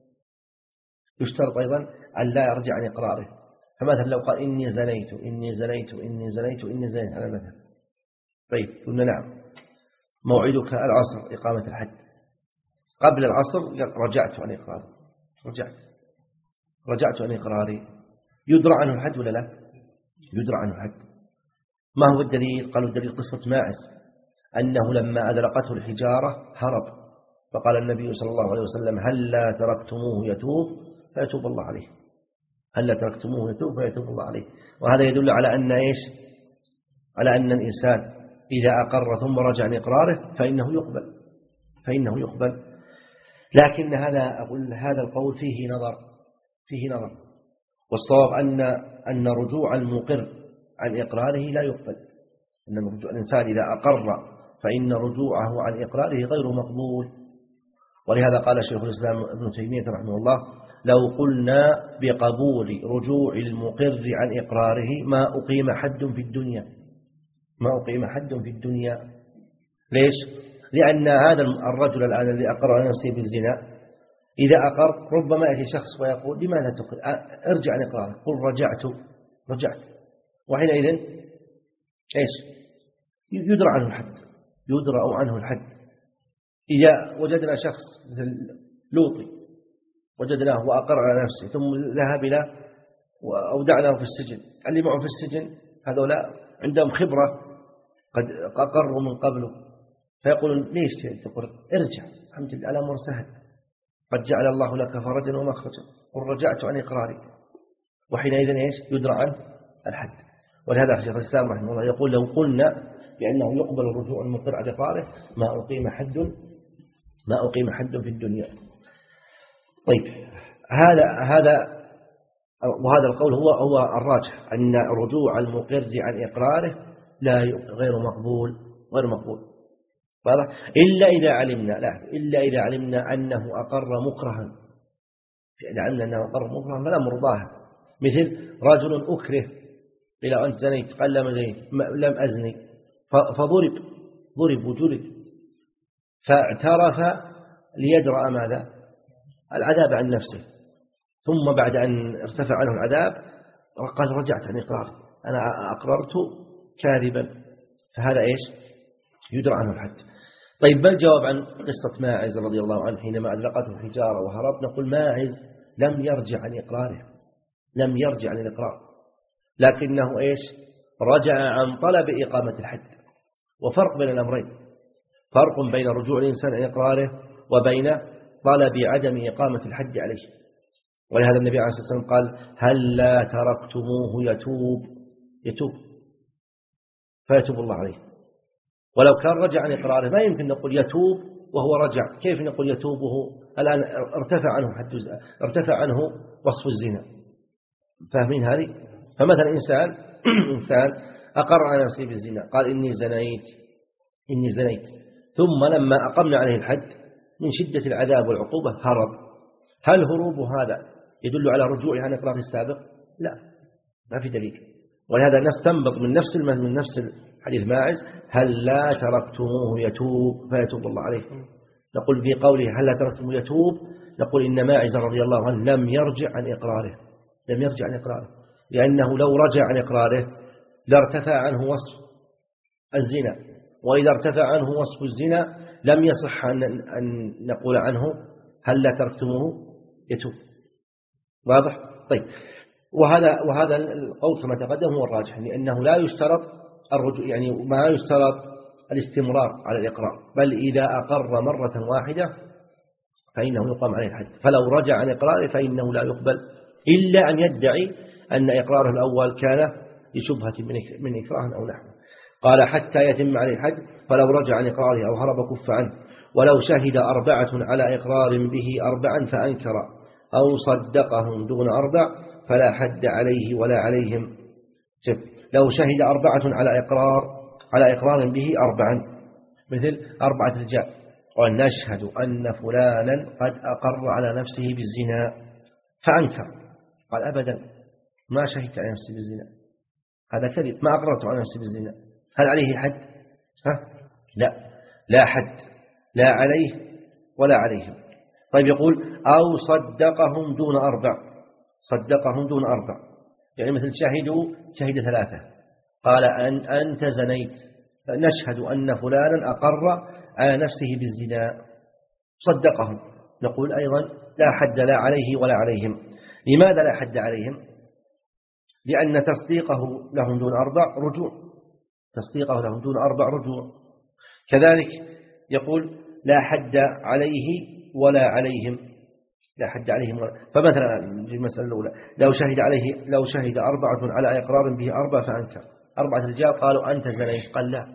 S1: يشترط أيضا ألا يرجع عن إقراره. فمثلا لو قال إني زنيت إني زنيت إني زنيت إني زنيت على المثل، طيب قلنا نعم، موعدك العصر إقامة الحد، قبل العصر رجعت عن إقراري، رجعت رجعت عن إقراري، يدرى عنه الحد ولا لا؟ يدرى عنه الحد. ما هو الدليل؟ قالوا الدليل قصة ماعز، أنه لما أدرقته الحجارة هرب، فقال النبي صلى الله عليه وسلم هل لا تركتموه يتوب فيتوب الله عليه، هل لا تركتموه يتوب فيتوب الله عليه. وهذا يدل على أن إيش؟ على أن الإنسان إذا أقر ثم رجع عن إقراره فإنه يقبل، فإنه يقبل. لكن هذا أقول هذا القول فيه نظر، فيه نظر، والصواب أن أن رجوع المقر عن إقراره لا يقبل، أن رجوع الإنسان إذا أقر فإن رجوعه عن إقراره غير مقبول. ولهذا قال شيخ الإسلام ابن تيمية رحمه الله لو قلنا بقبول رجوع المقر عن إقراره ما أقيم حد في الدنيا، ما أقيم حد في الدنيا. ليش؟ لأن هذا الرجل الآن الذي أقر على نفسه بالزنا إذا أقر ربما يأتي شخص ويقول لماذا تقر؟ ارجع عن إقرارك، قل رجعت رجعت، وحينئذ إيش؟ يدرى عنه الحد، يدرى عنه الحد. إذا وجدنا شخص مثل لوطي وجدناه وأقر على نفسه ثم ذهب إلى وأودعناه في السجن، اللي معه في السجن هذولا عندهم خبرة قد أقروا من قبله، فيقولون ليش تقر؟ ارجع، الحمد لله الأمر سهل، قد جعل الله لك فرجا ومخرجا، قل رجعت عن إقراري، وحينئذ إيش؟ يدرى عنه الحد. ولهذا شيخ الإسلام رحمه الله يقول لو قلنا بأنه يقبل رجوع المقر عن إقراره ما أقيم حد ما أقيم حد في الدنيا. طيب، هذا هذا وهذا القول هو هو الراجح، أن رجوع المقر عن إقراره لا غير مقبول، غير مقبول. إلا إذا علمنا لا إلا إذا علمنا أنه أقر مكرها، لأن أنه أقر مكرها فلا مرضاه. مثل رجل أكره إلى أنت زنيت، قال لم زنيت، لم أزني، فضرب ضرب وجلد، فاعترف ليدرأ ماذا؟ العذاب عن نفسه، ثم بعد أن ارتفع عنه العذاب قال رجعت عن إقراري، أنا أقررت كاذبا، فهذا إيش؟ يدرى عنه الحد. طيب، ما الجواب عن قصة ماعز رضي الله عنه حينما أدرقته الحجارة وهرب؟ نقول ماعز لم يرجع عن إقراره، لم يرجع عن الإقرار، لكنه إيش؟ رجع عن طلب إقامة الحد. وفرق بين الأمرين، فرق بين رجوع الإنسان عن إقراره وبين طلب عدم إقامة الحد عليه. ولهذا النبي عليه الصلاة والسلام قال هل لا تركتموه يتوب يتوب فيتوب الله عليه. ولو كان رجع عن إقراره ما يمكن نقول يتوب وهو رجع، كيف نقول يتوب وهو الآن ارتفع عنه حد ارتفع عنه وصف الزنا؟ فاهمين هذه؟ فمثلا إنسان إنسان أقر على نفسه بالزنا، قال إني زنيت إني زنيت ثم لما أقمنا عليه الحد من شدة العذاب والعقوبة هرب، هل هروب هذا يدل على رجوعه عن إقراره السابق؟ لا، ما في دليل. ولهذا نستنبط من نفس من نفس حديث ماعز هل لا تركتموه يتوب فيتوب الله عليه. نقول في قوله هل لا تركتموه يتوب، نقول إن ماعز رضي الله عنه لم يرجع عن إقراره، لم يرجع عن إقراره، لأنه لو رجع عن إقراره لارتفع عنه وصف الزنا، وإذا ارتفع عنه وصف الزنا لم يصح أن أن نقول عنه هل لا تركتموه يتوب. واضح؟ طيب، وهذا وهذا القول كما تقدم هو الراجح، لأنه لا يشترط الرجوع، يعني ما يشترط الاستمرار على الإقرار، بل إذا أقر مرة واحدة فإنه يقام عليه الحد، فلو رجع عن إقراره فإنه لا يقبل إلا أن يدعي أن إقراره الأول كان لشبهة من إكراه أو نحوه. قال حتى يتم عليه الحد، فلو رجع عن إقراره أو هرب كف عنه، ولو شهد أربعة على إقرار به أربعا فأنكر أو صدقهم دون أربع فلا حد عليه ولا عليهم. شف. لو شهد أربعة على إقرار على إقرار به أربعا، مثل أربعة رجال، قال نشهد أن فلانا قد أقر على نفسه بالزنا فأنكر، قال أبدا ما شهدت على نفسي بالزنا، هذا كذب، ما أقررت على نفسي بالزنا، هل عليه حد؟ ها؟ لا، لا حد، لا عليه ولا عليهم. طيب يقول أو صدقهم دون أربع، صدقهم دون أربع، يعني مثل شهدوا شهد ثلاثة، قال أن أنت زنيت، نشهد أن فلانا أقر على نفسه بالزنا، صدقهم، نقول أيضا لا حد لا عليه ولا عليهم. لماذا لا حد عليهم؟ لأن تصديقه لهم دون أربع رجوع، تصديقه لهم دون أربع رجوع. كذلك يقول لا حد عليه ولا عليهم، لا حد عليهم ولا. فمثلا في المسألة الأولى لو شهد عليه لو شهد أربعة على إقرار به أربعة فأنكر، أربعة رجال قالوا أنت زنيت، قال لا،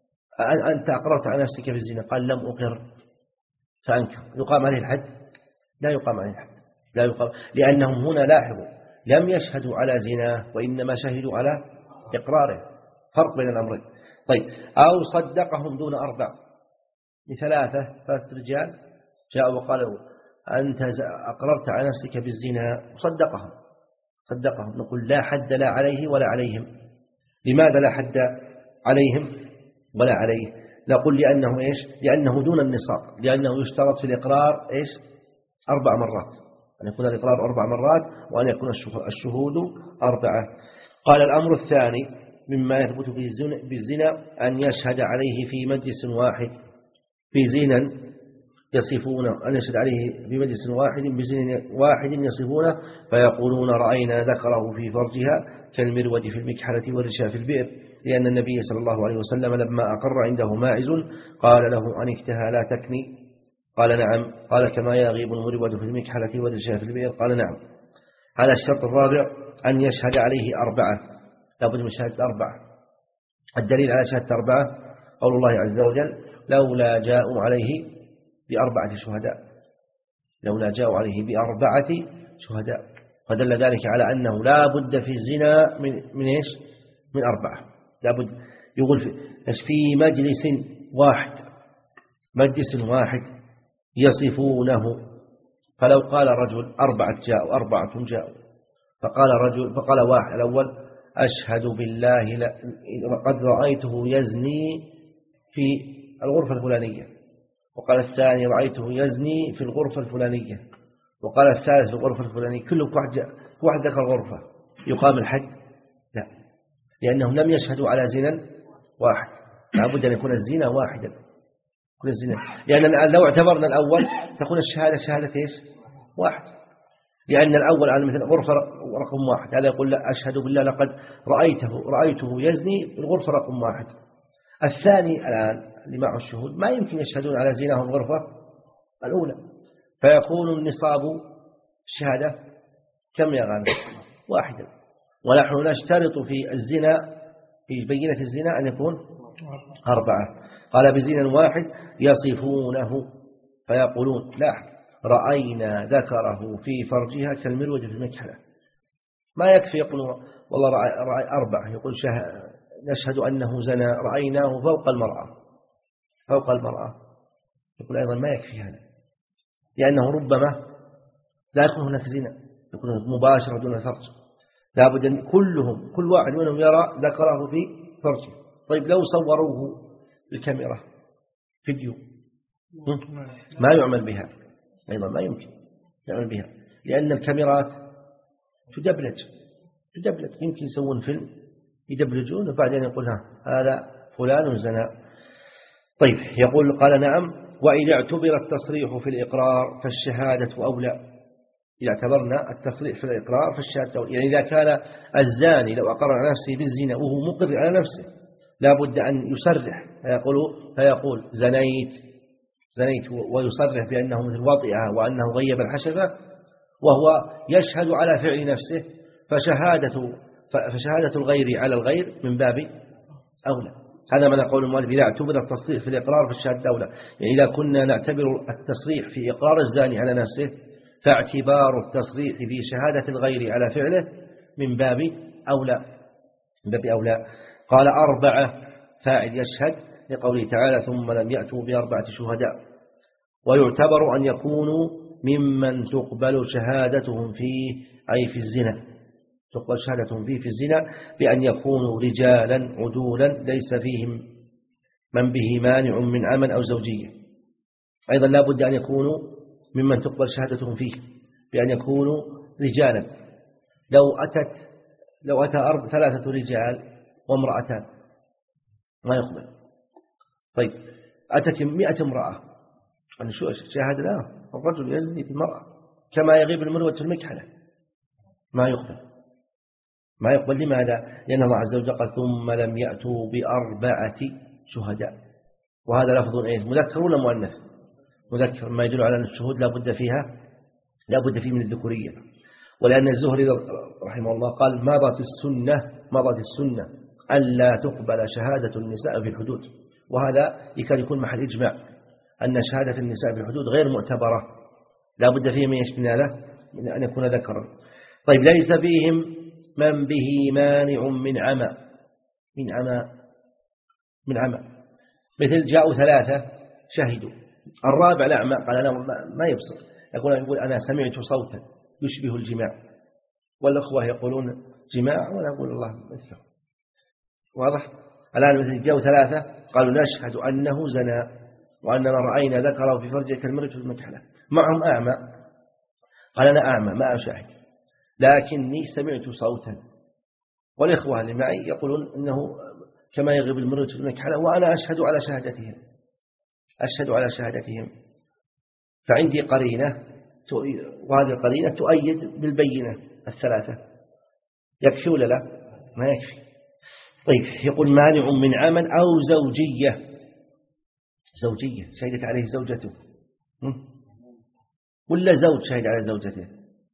S1: أنت أقررت على نفسك بالزنا، قال لم أقر فأنكر، يقام عليه الحد؟ لا يقام عليه الحد، لا يقام، لأنهم هنا لاحظوا لم يشهدوا على زنا وإنما شهدوا على إقراره، فرق بين الأمرين. طيب أو صدقهم دون أربع، لثلاثة ثلاثة رجال جاءوا وقالوا أنت أقررت على نفسك بالزنا، صدقهم صدقهم نقول لا حد لا عليه ولا عليهم. لماذا لا حد عليهم ولا عليه؟ نقول لأنه إيش؟ لأنه دون النصاب، لأنه يشترط في الإقرار إيش؟ أربع مرات، أن يكون الإقرار أربع مرات وأن يكون الشهود أربعة. قال الأمر الثاني مما يثبت بالزنا أن يشهد عليه في مجلس واحد في زنا يصفونه، أن يشهد عليه في مجلس واحد بزنا واحد يصفونه فيقولون رأينا ذكره في فرجها كالمرود في المكحلة والرشا في البئر، لأن النبي صلى الله عليه وسلم لما أقر عنده ماعز قال له أن اكتهى لا تكني، قال نعم، قال كما يغيب المرود في المكحلة والرشا في البئر، قال نعم. على الشرط الرابع أن يشهد عليه أربعة، لابد من شهادة أربعة. الدليل على شهادة أربعة قول الله عز وجل لولا جاءوا عليه بأربعة شهداء، لولا جاءوا عليه بأربعة شهداء، فدل ذلك على أنه لا بد في الزنا من من إيش؟ من أربعة، لا بد. يقول في, في مجلس واحد، مجلس واحد يصفونه، فلو قال رجل أربعة جاءوا أربعة جاءوا، فقال رجل فقال واحد الأول أشهد بالله قد رأيته يزني في الغرفة الفلانية، وقال الثاني رأيته يزني في الغرفة الفلانية، وقال الثالث في الغرفة الفلانية، كل واحد واحد ذكر غرفة، يقام الحد؟ لا، لأنهم لم يشهدوا على زنا واحد، لابد أن يكون الزنا واحدا، كل الزنا، لأن لو اعتبرنا الأول تكون الشهادة شهادة إيش؟ واحد، لأن الأول على مثل غرفة رقم واحد، هذا يقول لا أشهد بالله لقد رأيته رأيته يزني في الغرفة رقم واحد. الثاني الآن اللي معه الشهود ما يمكن يشهدون على زناه الغرفة الأولى، فيكون النصاب الشهادة كم يا غالب؟ واحدا، ونحن نشترط في الزنا في بينة الزنا أن يكون أربعة. قال بزنا واحد يصفونه فيقولون لا رأينا ذكره في فرجها كالمرود في المكحلة، ما يكفي يقول والله رأي أربعة، يقول نشهد أنه زنى رأيناه فوق المرأة، فوق المرأة، يقول أيضا ما يكفي هذا، لأنه ربما لا يكون هناك زنا، يكون مباشرة دون فرج، لابد أن كلهم كل واحد منهم يرى ذكره في فرجه. طيب لو صوروه الكاميرا فيديو ما يعمل بها، أيضا ما يمكن يعمل بها، لأن الكاميرات تدبلج تدبلج يمكن يسوون فيلم يدبلجون وبعدين يقول ها هذا فلان زنا. طيب يقول قال نعم. وإذا اعتبر التصريح في الإقرار فالشهادة أولى. إذا اعتبرنا التصريح في الإقرار فالشهادة أولى، يعني إذا كان الزاني لو أقر على نفسه بالزنا وهو مقر على نفسه لا بد أن يصرح فيقول, فيقول زنيت زنيت ويصرح بأنه مثل وطئها وأنه غيب الحشفة وهو يشهد على فعل نفسه، فشهادة فشهادة الغير على الغير من باب أولى. هذا ما نقول المؤلف إذا اعتبر التصريح في الإقرار فالشهادة أولى، يعني إذا كنا نعتبر التصريح في إقرار الزاني على نفسه فاعتبار التصريح في شهادة الغير على فعله من باب أولى من باب أولى. قال أربعة فاعل يشهد لقوله تعالى ثم لم يأتوا بأربعة شهداء. ويعتبر أن يكونوا ممن تقبل شهادتهم فيه أي في الزنا، تقبل شهادتهم فيه في الزنا بأن يكونوا رجالا عدولا ليس فيهم من به مانع من عمل أو زوجية. أيضا لا بد أن يكونوا ممن تقبل شهادتهم فيه بأن يكونوا رجالا. لو أتت لو أتى أرب ثلاثة رجال وامرأتان ما يقبل. طيب أتت مئة امرأة أن شو شاهد لا الرجل يزني بالمرأة كما يغيب المروة المكحلة ما يقبل ما يقبل. لماذا؟ لأن الله عز وجل قال ثم لم يأتوا بأربعة شهداء، وهذا لفظ إيه مذكر ولا مؤنث؟ مذكر، ما يدل على أن الشهود لا بد فيها لا بد فيه من الذكورية. ولأن الزهري رحمه الله قال مضت السنة مضت السنة ألا تقبل شهادة النساء في الحدود، وهذا يكاد يكون محل إجماع أن شهادة النساء في الحدود غير معتبرة، لا بد فيه من يشمل له من أن يكون ذكرا. طيب ليس فيهم من به مانع من عمى من عمى من عمى مثل جاءوا ثلاثة شهدوا، الرابع الأعمى قال لا ما يبصر، يقول يقول أنا سمعت صوتا يشبه الجماع، والأخوة يقولون جماع ولا يقول الله مثله. واضح؟ الآن مثل جاءوا ثلاثة قالوا نشهد أنه زنا وأننا رأينا ذكره في فرجه كالمرج في المكحلة، معهم أعمى قال أنا أعمى ما أشاهد لكني سمعت صوتا، والإخوة اللي معي يقولون إنه كما يغيب المرج في المكحلة وأنا أشهد على شهادتهم أشهد على شهادتهم فعندي قرينة وهذه القرينة تؤيد بالبينة الثلاثة. يكفي ولا لا؟ ما يكفي. طيب يقول مانع من عمل أو زوجية زوجية شهدت عليه زوجته ولا زوج شهد على زوجته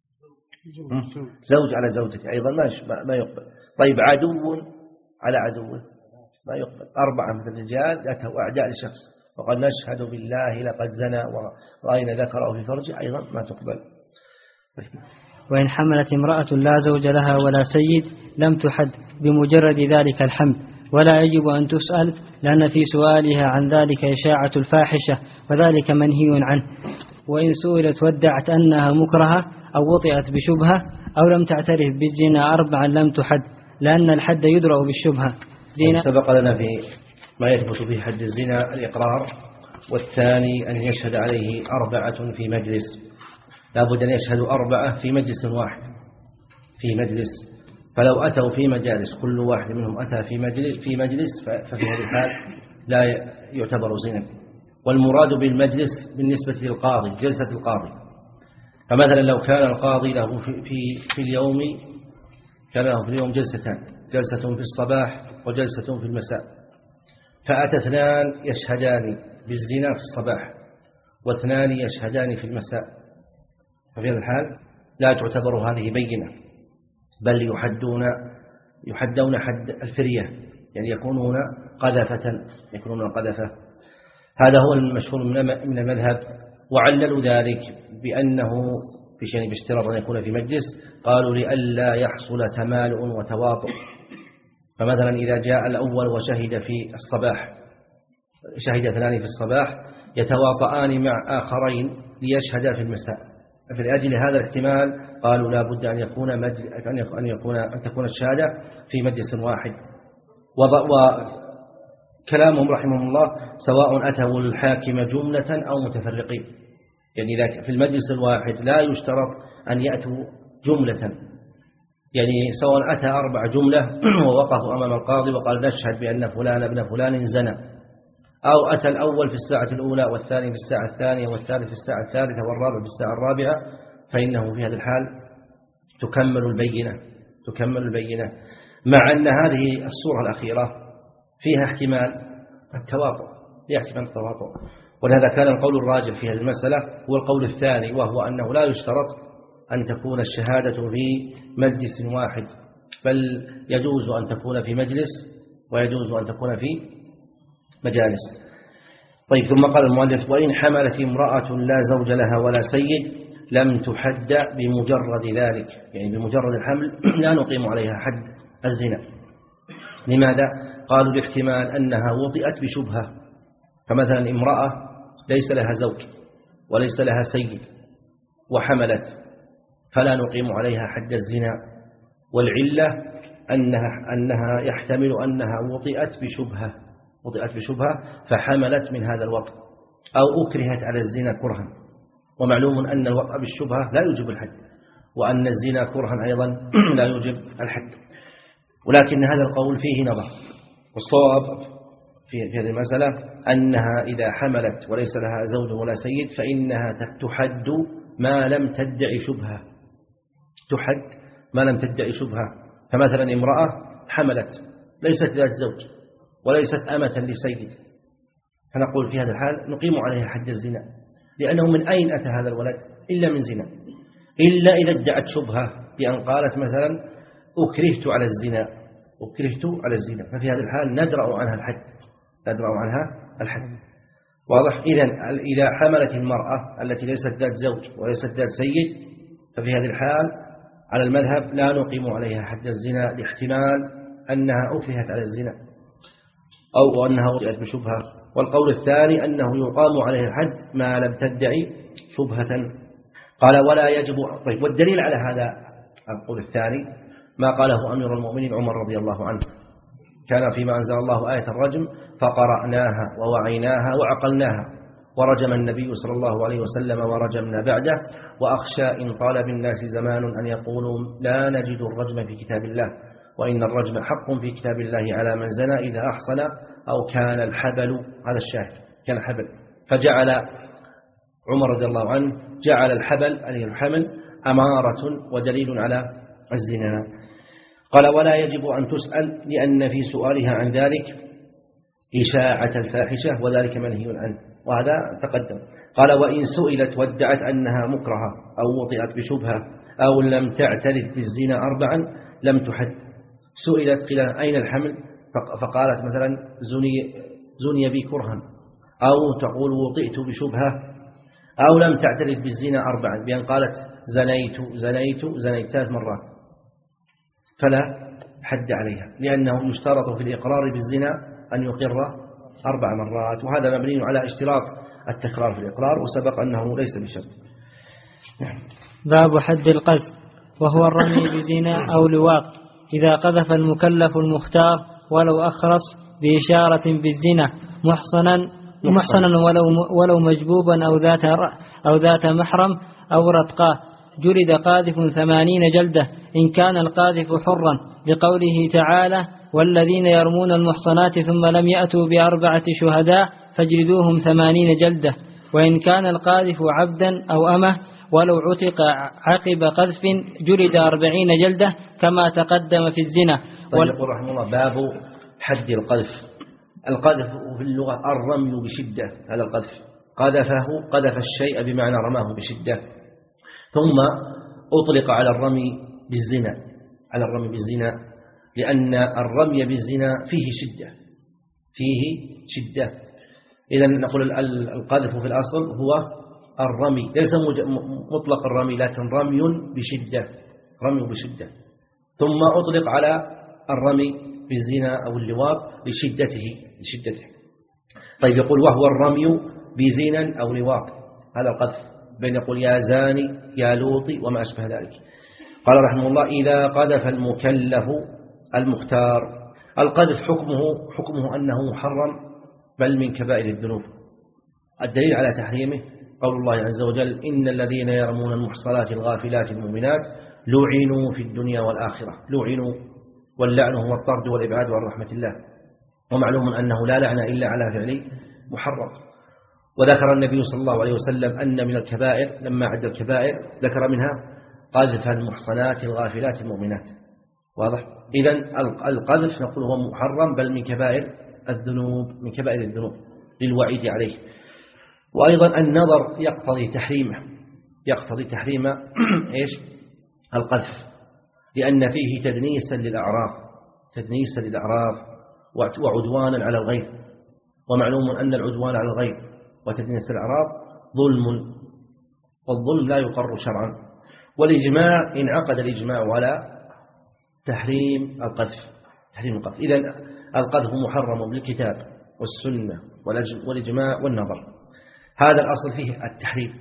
S1: زوج على زوجته أيضا ما ما يقبل. طيب عدو على عدو ما يقبل. أربعة من الرجال أتوا أعداء لشخص وقد نشهد بالله لقد زنى ورأينا ذكره في فرجه أيضا ما تقبل.
S3: وإن حملت امرأة لا زوج لها ولا سيد لم تحد بمجرد ذلك الحمل، ولا يجب أن تسأل لأن في سؤالها عن ذلك إشاعة الفاحشة وذلك منهي عنه. وإن سئلت وادعت أنها مكرهة أو وطئت بشبهة أو لم تعترف بالزنا أربعا لم تحد، لأن الحد يدرأ بالشبهة.
S1: سبق لنا في ما يثبت في حد الزنا الإقرار، والثاني أن يشهد عليه أربعة في مجلس، لا بد أن يشهدوا أربعة في مجلس واحد في مجلس. فلو أتوا في مجالس كل واحد منهم أتى في مجلس في مجلس ففي هذه الحال لا يعتبر زنا. والمراد بالمجلس بالنسبة للقاضي جلسة القاضي. فمثلا لو كان القاضي له في في, في اليوم كان له في اليوم جلستان، جلسة في الصباح وجلسة في المساء، فأتى اثنان يشهدان بالزنا في الصباح واثنان يشهدان في المساء، ففي هذا الحال لا تعتبر هذه بينة، بل يحدون يحدون حد الفرية، يعني يكونون قذفة يكونون قذفة. هذا هو المشهور من المذهب. وعللوا ذلك بأنه في شيء باشتراط أن يكون في مجلس، قالوا لئلا يحصل تمالؤ وتواطؤ. فمثلا إذا جاء الأول وشهد في الصباح شهد اثنان في الصباح يتواطئان مع آخرين ليشهدا في المساء، فلأجل هذا الاحتمال قالوا لا بد أن يكون مجل... أن يكون أن تكون الشهادة في مجلس واحد. وكلامهم رحمهم الله سواء أتوا الحاكم جملة أو متفرقين، يعني إذا في المجلس الواحد لا يشترط أن يأتوا جملة، يعني سواء أتى أربع جملة ووقفوا أمام القاضي وقال نشهد بأن فلان ابن فلان زنى، أو أتى الأول في الساعة الأولى والثاني في الساعة الثانية والثالث في الساعة الثالثة والرابع في الساعة الرابعة، فإنه في هذا الحال تكمل البينة تكمل البينة مع أن هذه الصورة الأخيرة فيها احتمال التواطؤ فيها احتمال التواطؤ ولهذا كان القول الراجح في هذه المسألة هو القول الثاني، وهو أنه لا يشترط أن تكون الشهادة في مجلس واحد، بل يجوز أن تكون في مجلس ويجوز أن تكون في مجالس. طيب، ثم قال المؤلف: وإن حملت امرأة لا زوج لها ولا سيد لم تحد بمجرد ذلك، يعني بمجرد الحمل لا نقيم عليها حد الزنا. لماذا؟ قالوا لاحتمال أنها وطئت بشبهة، فمثلا امرأة ليس لها زوج وليس لها سيد وحملت، فلا نقيم عليها حد الزنا، والعلة أنها, أنها يحتمل أنها وطئت بشبهة وطئت بشبهة فحملت من هذا الوطء، أو أكرهت على الزنا كرها، ومعلوم أن الوطء بالشبهة لا يوجب الحد، وأن الزنا كرها أيضا لا يوجب الحد. ولكن هذا القول فيه نظر، والصواب في هذه المسألة أنها إذا حملت وليس لها زوج ولا سيد فإنها تحد ما لم تدعي شبهة تحد ما لم تدعي شبهة. فمثلا امرأة حملت ليست ذات زوج وليست أمة لسيد، فنقول في هذا الحال نقيم عليها حد الزنا، لأنه من أين أتى هذا الولد إلا من زنا، إلا إذا ادعت شبهة بأن قالت مثلا أكرهت على الزنا أكرهت على الزنا ففي هذا الحال ندرأ عنها الحد ندرأ عنها الحد واضح؟ إذن إذا حملت المرأة التي ليست ذات زوج وليست ذات سيد ففي هذه الحال على المذهب لا نقيم عليها حد الزنا، لاحتمال أنها أكرهت على الزنا أو أنها وطئت بشبهة. والقول الثاني أنه يقام عليها الحد ما لم تدعي شبهة. قال: ولا يجب. طيب، والدليل على هذا القول الثاني ما قاله أمير المؤمنين عمر رضي الله عنه، كان فيما أنزل الله آية الرجم فقرأناها ووعيناها وعقلناها، ورجم النبي صلى الله عليه وسلم ورجمنا بعده، وأخشى إن طال بالناس زمان أن يقولوا لا نجد الرجم في كتاب الله، وإن الرجم حق في كتاب الله على من زنى إذا أحصن أو كان الحبل، هذا الشاهد، كان الحبل، فجعل عمر رضي الله عنه جعل الحبل أي الحمل أمارة ودليل على الزنا. قال: ولا يجب أن تسأل لأن في سؤالها عن ذلك إشاعة الفاحشة وذلك منهي عنه، وهذا تقدم. قال: وإن سئلت وادعت أنها مكرهة أو وطئت بشبهة أو لم تعترف بالزنا أربعا لم تحد. سئلت قيل أين الحمل فقالت مثلا زني, زني بي كرها، أو تقول وطئت بشبهة، أو لم تعترف بالزنا أربعا بأن قالت زنيت زنيت زنيت ثلاث مرات، فلا حد عليها، لأنه يشترط في الإقرار بالزنا أن يقر أربع مرات، وهذا مبني على اشتراط التكرار في الإقرار، وسبق أنه ليس بشرط.
S3: باب حد القذف، وهو الرمي بزنا أو لواط إذا قذف المكلف المختار ولو أخرس بإشارة بالزنا محصنا محصنا ولو ولو مجبوبا أو ذات أو ذات محرم أو رتقاه، جلد قاذف ثمانين جلدة إن كان القاذف حرا، لقوله تعالى: والذين يرمون المحصنات ثم لم يأتوا بأربعة شهداء فاجلدوهم ثمانين جلدة. وإن كان القاذف عبدا أو أمه ولو عتق عقب قذف جلد أربعين جلدة كما تقدم في الزنا.
S1: طيب، يقول رحمه الله: باب حد القذف. القذف في اللغة الرمي بشدة، هذا القذف قذفه قذف الشيء بمعنى رماه بشدة. ثم أطلق على الرمي بالزنا على الرمي بالزنا لأن الرمي بالزنا فيه شدة فيه شدة إذن نقول القذف في الأصل هو الرمي، ليس مطلق الرمي لكن رمي بشدة رمي بشدة ثم أطلق على الرمي بالزنا أو اللواط لشدته لشدته طيب، يقول: وهو الرمي بزنا أو لواط، هذا القذف، بين يقول يا زاني يا لوطي وما أشبه ذلك. قال رحمه الله: إذا قذف المكلف المختار. القذف حكمه حكمه أنه محرم بل من كبائر الذنوب. الدليل على تحريمه قول الله عز وجل: إن الذين يرمون المحصنات الغافلات المؤمنات لعنوا في الدنيا والآخرة. لعنوا، واللعن هو الطرد والإبعاد عن رحمة الله، ومعلوم أنه لا لعن إلا على فعل محرم. وذكر النبي صلى الله عليه وسلم أن من الكبائر، لما عد الكبائر ذكر منها قذف المحصنات الغافلات المؤمنات. واضح؟ إذن القذف نقول هو محرم، بل من كبائر الذنوب، من كبائر الذنوب للوعيد عليه. وأيضا النظر يقتضي تحريمه، يقتضي تحريم إيش؟ القذف، لأن فيه تدنيسا للأعراض، تدنيسا للأعراض وعدوانا على الغير، ومعلوم أن العدوان على الغير وتدنيس الأعراض ظلم، والظلم لا يقر شرعا. والإجماع انعقد الإجماع على تحريم القذف، تحريم القذف. إذن القذف محرم بالكتاب والسنة والإجماع والنظر، هذا الأصل فيه التحريم.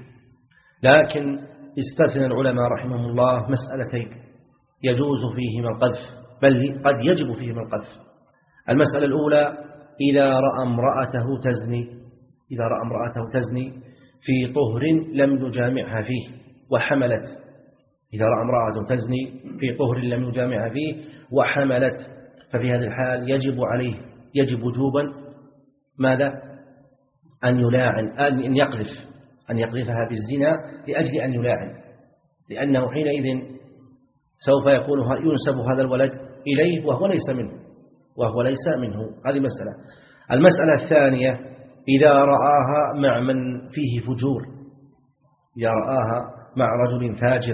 S1: لكن استثنى العلماء رحمهم الله مسألتين يجوز فيهما القذف، بل قد يجب فيهما القذف. المسألة الأولى إذا رأى امرأته تزني، إذا رأى امرأته تزني في طهر لم يجامعها فيه وحملت، إذا رأى امرأة تزني في طهر لم يجامعها فيه وحملت، ففي هذه الحال يجب عليه، يجب وجوبا ماذا؟ أن يلاعن، أن يقذف، أن يقذفها بالزنا لأجل أن يلاعن، لأنه حينئذ سوف يكون ينسب هذا الولد إليه وهو ليس منه، وهو ليس منه. هذه مسألة. المسألة الثانية إذا رآها مع من فيه فجور، إذا رآها مع رجل فاجر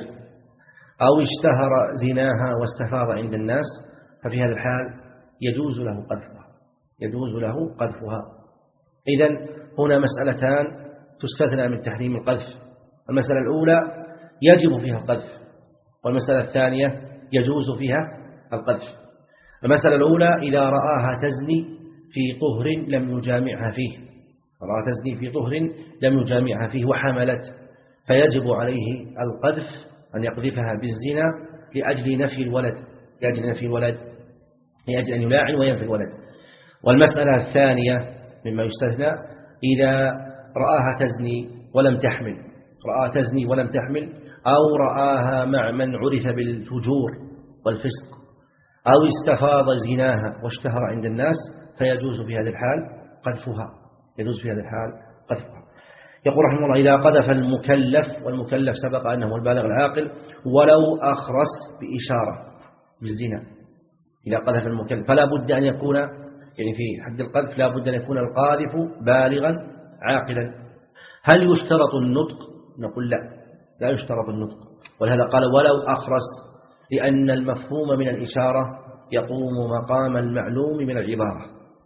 S1: أو اشتهر زناها واستفاض عند الناس، ففي هذا الحال يجوز له قذفها، يجوز له قذفها. إذن هنا مسألتان تستثنى من تحريم القذف. المسألة الأولى يجب فيها القذف، والمسألة الثانية يجوز فيها القذف. المسألة الأولى إذا رآها تزني في طهر لم يجامعها فيه، رأى تزني في طهر لم يجامعها فيه وحملت، فيجب عليه القذف، أن يقذفها بالزنا لأجل نفي الولد، لأجل نفي الولد، لأجل أن يلاعن وينفي الولد. والمسألة الثانية مما يستثنى إذا رآها تزني ولم تحمل، رآها تزني ولم تحمل، أو رآها مع من عرف بالفجور والفسق، أو استفاض زناها واشتهر عند الناس، فيجوز في هذا الحال قذفها، يجوز في هذا الحال قذفها. يقول رحمه الله إذا قذف المكلف، والمكلف سبق أنه البالغ العاقل، ولو أخرس بإشارة بالزنا، إذا قذف المكلف فلا بد أن يكون، يعني في حد القذف لا بد أن يكون القاذف بالغا عاقلا. هل يشترط النطق؟ نقول لا، لا يشترط النطق، ولهذا قال ولو أخرس، لأن المفهوم من الإشارة يقوم مقام المعلوم من العبارة،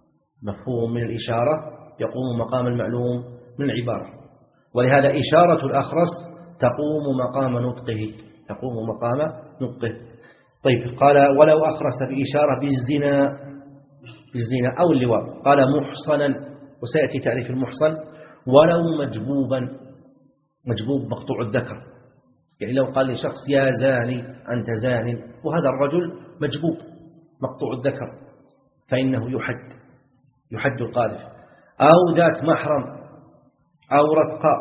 S1: مفهوم من الإشارة يقوم مقام المعلوم من العبارة، ولهذا إشارة الأخرس تقوم مقام نطقه، تقوم مقام نطقه. طيب قال ولو أخرس بإشارة بالزنا، بالزنا أو اللواء، قال محصنا، وسيأتي تعريف المحصن، ولو مجبوبا، مجبوب مقطوع الذكر، يعني لو قال لشخص يا زاني أنت زان، وهذا الرجل مجبوب مقطوع الذكر، فإنه يحد، يحد القاذف. أو ذات محرم أو رتقاء،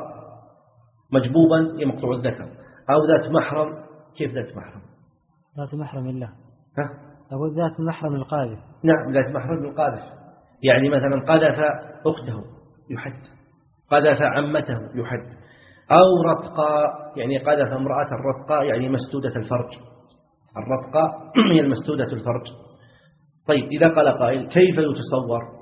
S1: مجبوبا مقطوع الذكر، أو ذات محرم. كيف ذات محرم؟
S3: ذات محرم الله،
S1: ها؟
S3: أقول ذات محرم القاذف.
S1: نعم ذات محرم القاذف، يعني مثلا قذف أخته يحد، قذف عمته يحد. أو رتقاء، يعني قذف امرأة الرتقاء يعني مسدودة الفرج، الرتقاء هي المسدودة الفرج. طيب إذا قال قائل كيف يتصور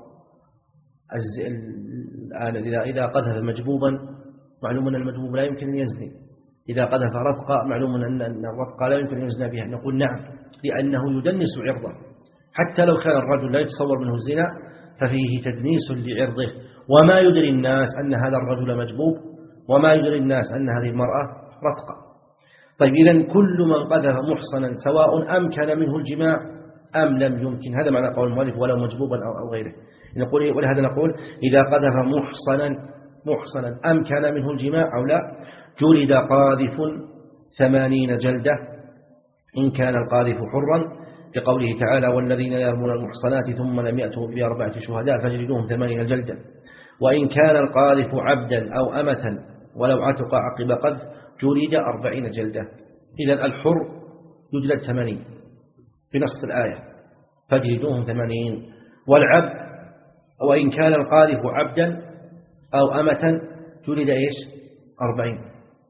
S1: الآن إذا إذا قذف مجبوبا، معلوم أن المجبوب لا يمكن أن يزني، إذا قذف رتقاء معلوم أن الرتقاء لا يمكن أن يزنى بها. نقول نعم، لأنه يدنس عرضه، حتى لو كان الرجل لا يتصور منه الزنا ففيه تدنيس لعرضه. وما يدري الناس أن هذا الرجل مجبوب، وما يدري الناس أن هذه المرأة رتقة. طيب إذن كل من قذف محصنا سواء أمكن منه الجماع أم لم يمكن، هذا معنى قول المؤلف ولو مجبوبا أو غيره. نقول ولهذا نقول إذا قذف محصنا، محصنا أمكن منه الجماع أو لا، جلد قاذف ثمانين جلدة إن كان القاذف حرا، لقوله تعالى والذين يرمون المحصنات ثم لم يأتوا بأربعة شهداء فجلدوهم ثمانين جلدة. وإن كان القاذف عبدا أو أمة ولو عتق عقب قذف جلد أربعين جلدة. إذا الحر يجلد ثمانين بنص الآية، فاجلدوهم ثمانين. والعبد وإن كان القاذف عبدا أو أمة جلد إيش؟ أربعين.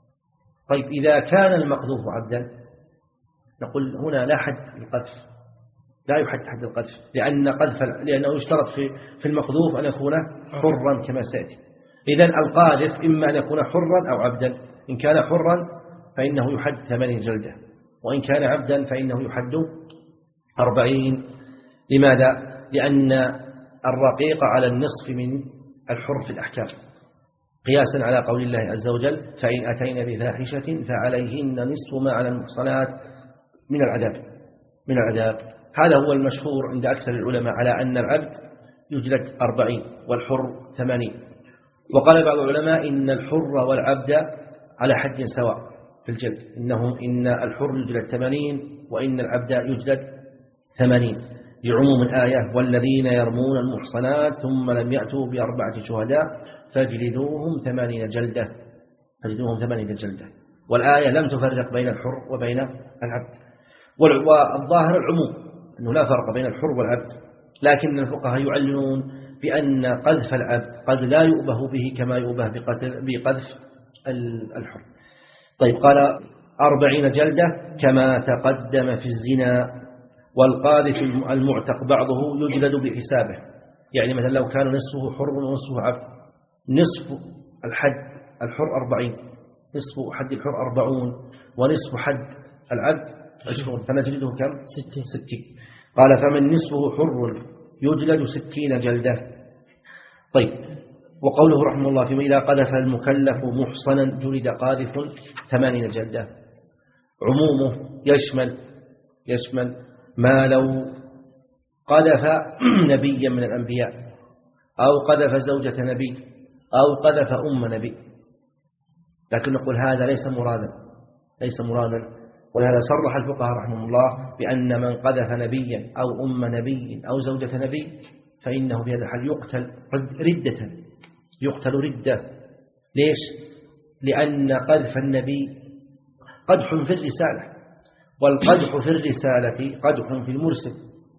S1: طيب إذا كان المقذوف عبدا نقول هنا لا حد القذف، لا يحد حد القذف، لأن قذف لأنه يشترط في في المقذوف أن يكون حرا كما سيأتي. إذن القاذف إما أن يكون حرا أو عبدا، إن كان حرا فإنه يحد ثمانين جلدة، وإن كان عبدا فإنه يحد أربعين. لماذا؟ لأن الرقيق على النصف من الحر في الأحكام، قياسا على قول الله عز وجل: فإن أتينا بفاحشة فعليهن نصف ما على المحصنات من العذاب من العذاب. هذا هو المشهور عند أكثر العلماء على أن العبد يجلد أربعين والحر ثمانين. وقال بعض العلماء إن الحر والعبد على حد سواء في الجلد، إنهم إن الحر يجلد ثمانين وإن العبد يجلد ثمانين، لعموم الآية: والذين يرمون المحصنات ثم لم يأتوا بأربعة شهداء فاجلدوهم ثمانين جلدة فاجلدوهم ثمانين جلدة. والآية لم تفرق بين الحر وبين العبد. والظاهر العموم أنه لا فرق بين الحر والعبد، لكن الفقهاء يعلنون بأن قذف العبد قد لا يؤبه به كما يؤبه بقذف الحر. طيب، قال أربعين جلدة كما تقدم في الزنا. والقاذف المعتق بعضه يجلد بحسابه، يعني مثلا لو كان نصفه حر ونصفه عبد، نصف الحد الحر أربعين، نصف حد الحر أربعون، ونصف حد العبد عشرون، فنجلده كم؟ ستين. ستين. قال: فمن نصفه حر يجلد ستين جلدة. طيب، وقوله رحمه الله: فيما إذا قذف المكلف محصنا جلد قاذف ثمانين جلدة. عمومه يشمل يشمل ما لو قذف نبيا من الأنبياء، أو قذف زوجة نبي، أو قذف أم نبي. لكن نقول هذا ليس مرادا ليس مرادا ولهذا صرح الفقهاء رحمه الله بأن من قذف نبيا أو أم نبي أو زوجة نبي فإنه في هذا الحال يقتل ردة يقتل ردة. ليش؟ لأن قذف النبي قدح في الرسالة، والقدح في الرسالة قدح في المرسل.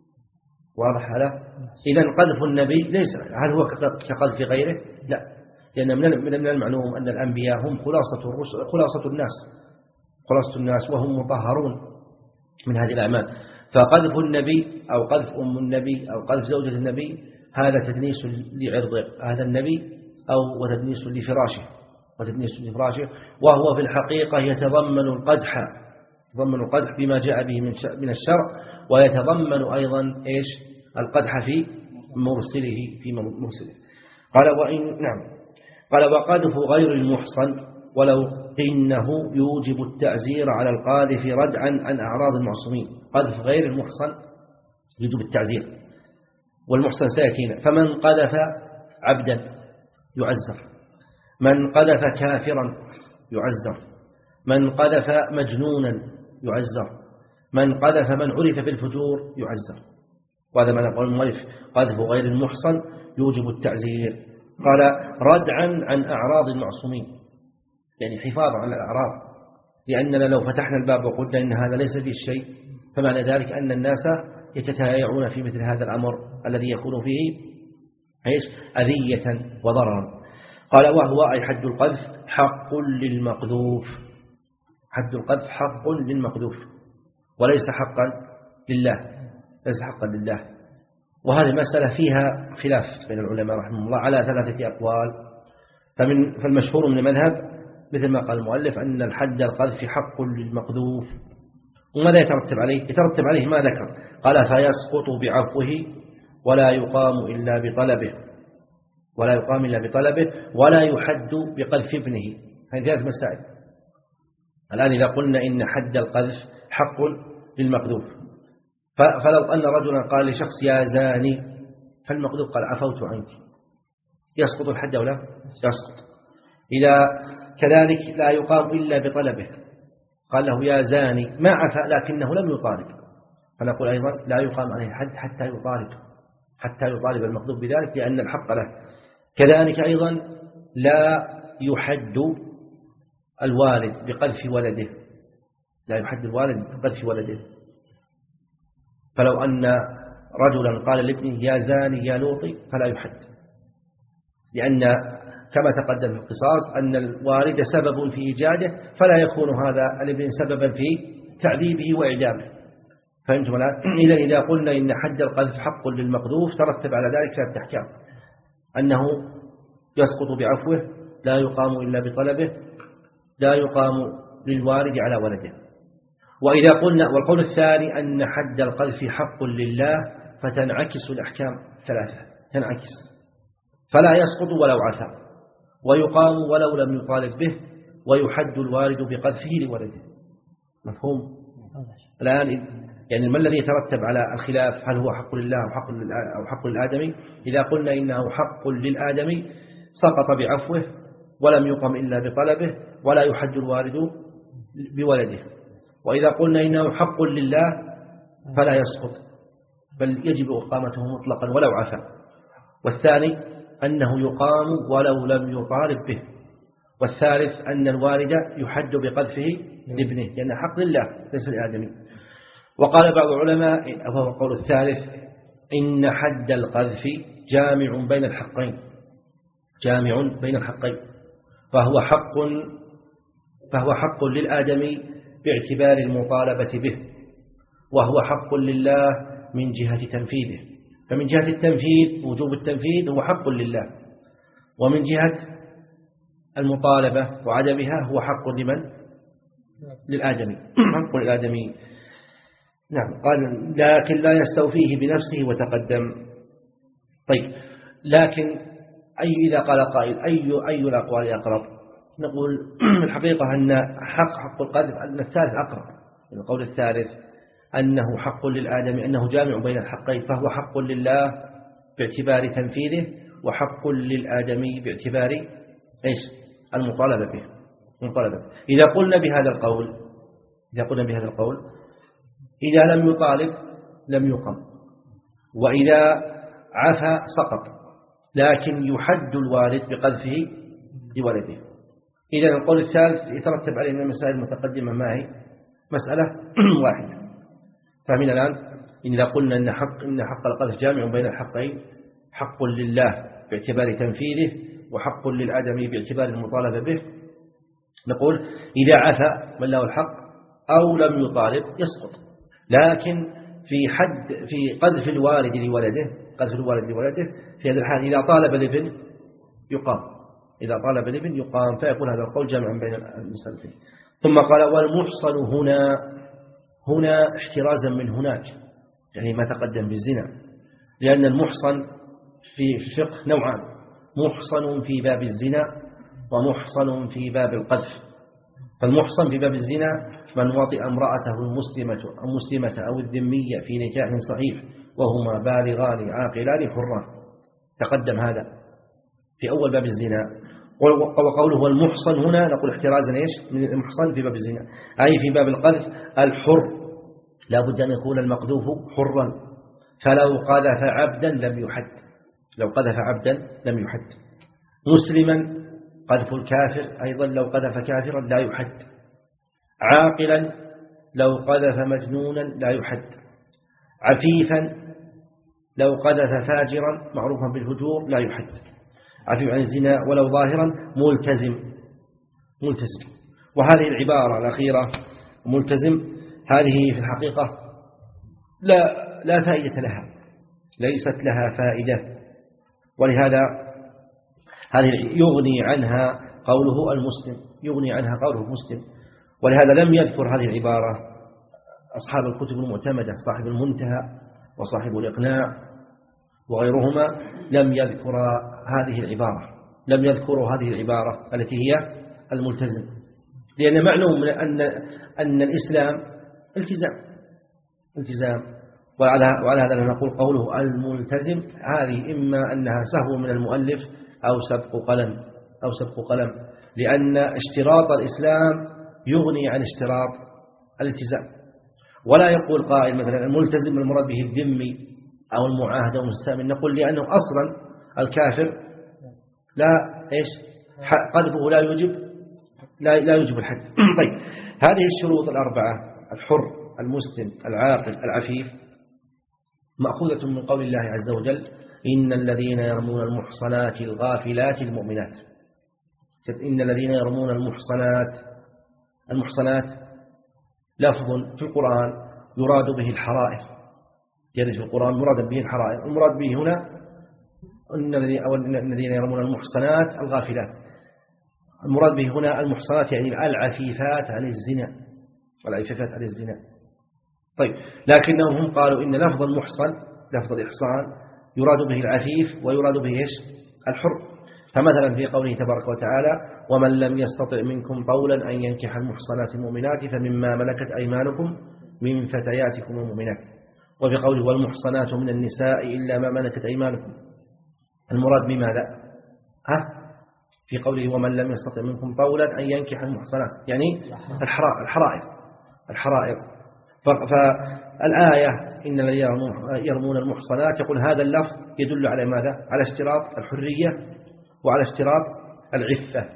S1: واضح هذا؟ إذن قذف النبي ليس هل هو كقذف غيره؟ لا، لأن من المعلوم أن الأنبياء هم خلاصة الرسل، خلاصة الناس خلاصة الناس وهم مطهرون من هذه الأعمال. فقذف النبي أو قذف أم النبي أو قذف زوجة النبي هذا تدنيس لعرض هذا النبي أو وتدنيس لفراشه وتدنيس لفراشه وهو في الحقيقة يتضمن القدح يتضمن القدح بما جاء به من الشرع، ويتضمن أيضا إيش؟ القدح في مرسله في مرسله. قال: وإن نعم قال: وقذف غير المحصن ولو إنه يوجب التعزير على القاذف ردعا عن أعراض المعصومين. قذف غير المحصن يوجب التعزير، والمحصن ساكين. فمن قذف عبدا يعزر، من قذف كافرا يعزر، من قذف مجنونا يعزر، من قذف من عرف بالفجور يعزر. وهذا ما نقول المؤلف: قذف غير المحصن يوجب التعزير. قال: ردعا عن أعراض المعصومين، يعني حفاظا على الأعراض، لأننا لو فتحنا الباب وقلنا إن هذا ليس به شيء فمعنى ذلك أن الناس يتتايعون في مثل هذا الأمر الذي يكون فيه إيش؟ أذية وضررا. قال: وهو أي حد القذف حق للمقذوف. حد القذف حق للمقذوف وليس حقا لله ليس حقا لله. وهذه المسألة فيها خلاف بين العلماء رحمه الله على ثلاثة أقوال. فمن فالمشهور من المذهب مثل ما قال المؤلف أن الحد القذف حق للمقذوف. وماذا يترتب عليه؟ يترتب عليه ما ذكر. قال: فيسقط بعفوه ولا يقام إلا بطلبه ولا يقام إلا بطلبه ولا يحد بقذف ابنه. هذه ثلاث مسائل. الآن إذا قلنا إن حد القذف حق للمقذوف، فلو أن رجلا قال لشخص: يا زاني، فالمقذوف قال: عفوت عنك، يسقط الحد أو لا؟ يسقط. إذا كذلك لا يقام إلا بطلبه، قال له: يا زاني، ما عفا لكنه لم يطالب، فنقول أيضا لا يقام عليه حد حتى يطالب حتى يطالب المقذوف بذلك لأن الحق له. كذلك أيضا لا يحد الوالد بقذف ولده، لا يحد الوالد بقذف ولده. فلو أن رجلا قال لابنه يا زاني يا لوطي فلا يحد، لأن كما تقدم في القصاص أن الوالد سبب في إيجاده، فلا يكون هذا الابن سببا في تعذيبه وإعدامه. فهمتم الآن؟ إذا إذا قلنا إن حد القذف حق للمقذوف ترتب على ذلك ثلاثة أحكام: أنه يسقط بعفوه، لا يقام إلا بطلبه، لا يقام للوالد على ولده. وإذا قلنا والقول الثاني أن حد القذف حق لله، فتنعكس الأحكام ثلاثة، تنعكس، فلا يسقط ولو عفا، ويقام ولو لم يطالب به، ويحد الوالد بقذفه لولده. مفهوم الآن؟ يعني ما الذي يترتب على الخلاف؟ هل هو حق لله أو حق أو حق للآدمي؟ إذا قلنا إنه حق للآدمي سقط بعفوه ولم يقم إلا بطلبه، ولا يحد الوالد بولده. وإذا قلنا إنه حق لله فلا يسقط، بل يجب إقامته مطلقا ولو عفا. والثاني أنه يقام ولو لم يطالب به. والثالث أن الوالد يحد بقذفه لابنه، لأنه حق لله ليس للآدمي. وقال بعض العلماء وهو القول الثالث إن حد القذف جامع بين الحقين، جامع بين الحقين، فهو حق فهو حق للآدمي باعتبار المطالبة به، وهو حق لله من جهة تنفيذه. فمن جهة التنفيذ وجوب التنفيذ هو حق لله، ومن جهة المطالبة وعدمها هو حق لمن؟ للآدمي، حق للآدمي. نعم. قال لكن لا يستوفيه بنفسه وتقدم. طيب، لكن أي إذا قال قائل أي أي الأقوال أقرب؟ نقول الحقيقة أن حق حق القذف أن الثالث أقرب. القول الثالث أنه حق للآدمي، أنه جامع بين الحقين، فهو حق لله باعتبار تنفيذه، وحق للآدمي باعتبار إيش؟ المطالبة به. المطالبة. إذا قلنا بهذا القول إذا قلنا بهذا القول إذا لم يطالب لم يقم، وإذا عفا سقط، لكن يحد الوالد بقذفه لولده. إذا القول الثالث يترتب عليه من المسائل المتقدمة ما هي؟ مسألة واحدة. فاهمين الآن؟ إذا قلنا إن حق إن حق القذف جامع بين الحقين، حق لله باعتبار تنفيذه، وحق للآدمي باعتبار المطالبة به، نقول إذا عفا من له الحق أو لم يطالب يسقط. لكن في حد في قذف الوالد لولده قذف الوالد لولده في هذا الحال إذا طالب الابن يقام، إذا طالب الابن يقام. فيكون هذا القول جامعا بين المسألتين. ثم قال والمحصن هنا هنا احترازا من هناك، يعني ما تقدم بالزنا، لأن المحصن في الفقه نوعان: محصن في باب الزنا ومحصن في باب القذف. فالمحصن في باب الزنا من وطئ امرأته المسلمة أو مسلمة أو الذمية في نكاح صحيح وهما بالغان عاقلان حران، تقدم هذا في أول باب الزنا. وقوله المحصن هنا نقول احترازا إيش من المحصن في باب الزنا، أي في باب القذف الحر لا بد أن يكون المقذوف حرا، فلو قذف عبدا لم يحد، لو قذف عبدا لم يحد. مسلما قذف الكافر أيضا لو قذف كافرا لا يحد. عاقلا لو قذف مجنونا لا يحد. عفيفا لو قذف فاجرا معروفا بالهجور لا يحد. عفيف عن الزنا ولو ظاهرا ملتزم ملتزم. وهذه العبارة الأخيرة ملتزم هذه في الحقيقة لا لا فائدة لها، ليست لها فائدة، ولهذا هذه يغني عنها قوله المسلم، يغني عنها قوله المسلم. ولهذا لم يذكر هذه العبارة أصحاب الكتب المعتمدة، صاحب المنتهى وصاحب الإقناع وغيرهما، لم يذكر هذه العبارة، لم يذكروا هذه العبارة التي هي الملتزم، لأن معلوم أن أن الإسلام التزام التزام وعلى هذا نقول قوله الملتزم هذه إما أنها سهو من المؤلف أو سبق قلم أو سبق قلم، لأن اشتراط الإسلام يغني عن اشتراط الالتزام. ولا يقول قائل مثلا الملتزم المراد به الذمي أو المعاهد أو المستأمن، نقول لأنه أصلا الكافر لا إيش قذفه لا يوجب لا لا يوجب الحد. طيب، هذه الشروط الأربعة: الحر، المسلم، العاقل، العفيف، مأخوذة من قول الله عز وجل: إن الذين يرمون المحصنات الغافلات المؤمنات. إن الذين يرمون المحصنات، المحصنات لفظ في القرآن يراد به الحرائر، يرد في القرآن مراد به الحرائر. المراد به هنا إن الذين يرمون المحصنات الغافلات، المراد به هنا المحصنات يعني العفيفات عن الزنا، والعفيفات عن الزنا. طيب، لكنهم هم قالوا إن لفظ المحصن، لفظ الإحصان، يراد به العفيف ويراد به إيش؟ الحر. فمثلا في قوله تبارك وتعالى: ومن لم يستطع منكم طولا أن ينكح المحصنات المؤمنات فمما ملكت أيمانكم من فتياتكم المؤمنات. وفي قوله: والمحصنات من النساء إلا ما ملكت أيمانكم، المراد بماذا؟ ها؟ في قوله: ومن لم يستطع منكم طولا أن ينكح المحصنات، يعني الحرائر، الحرائر, الحرائر. فالآية إن الذين يرمون المحصنات، يقول هذا اللفظ يدل على ماذا؟ على اشتراط الحرية وعلى اشتراط العفة،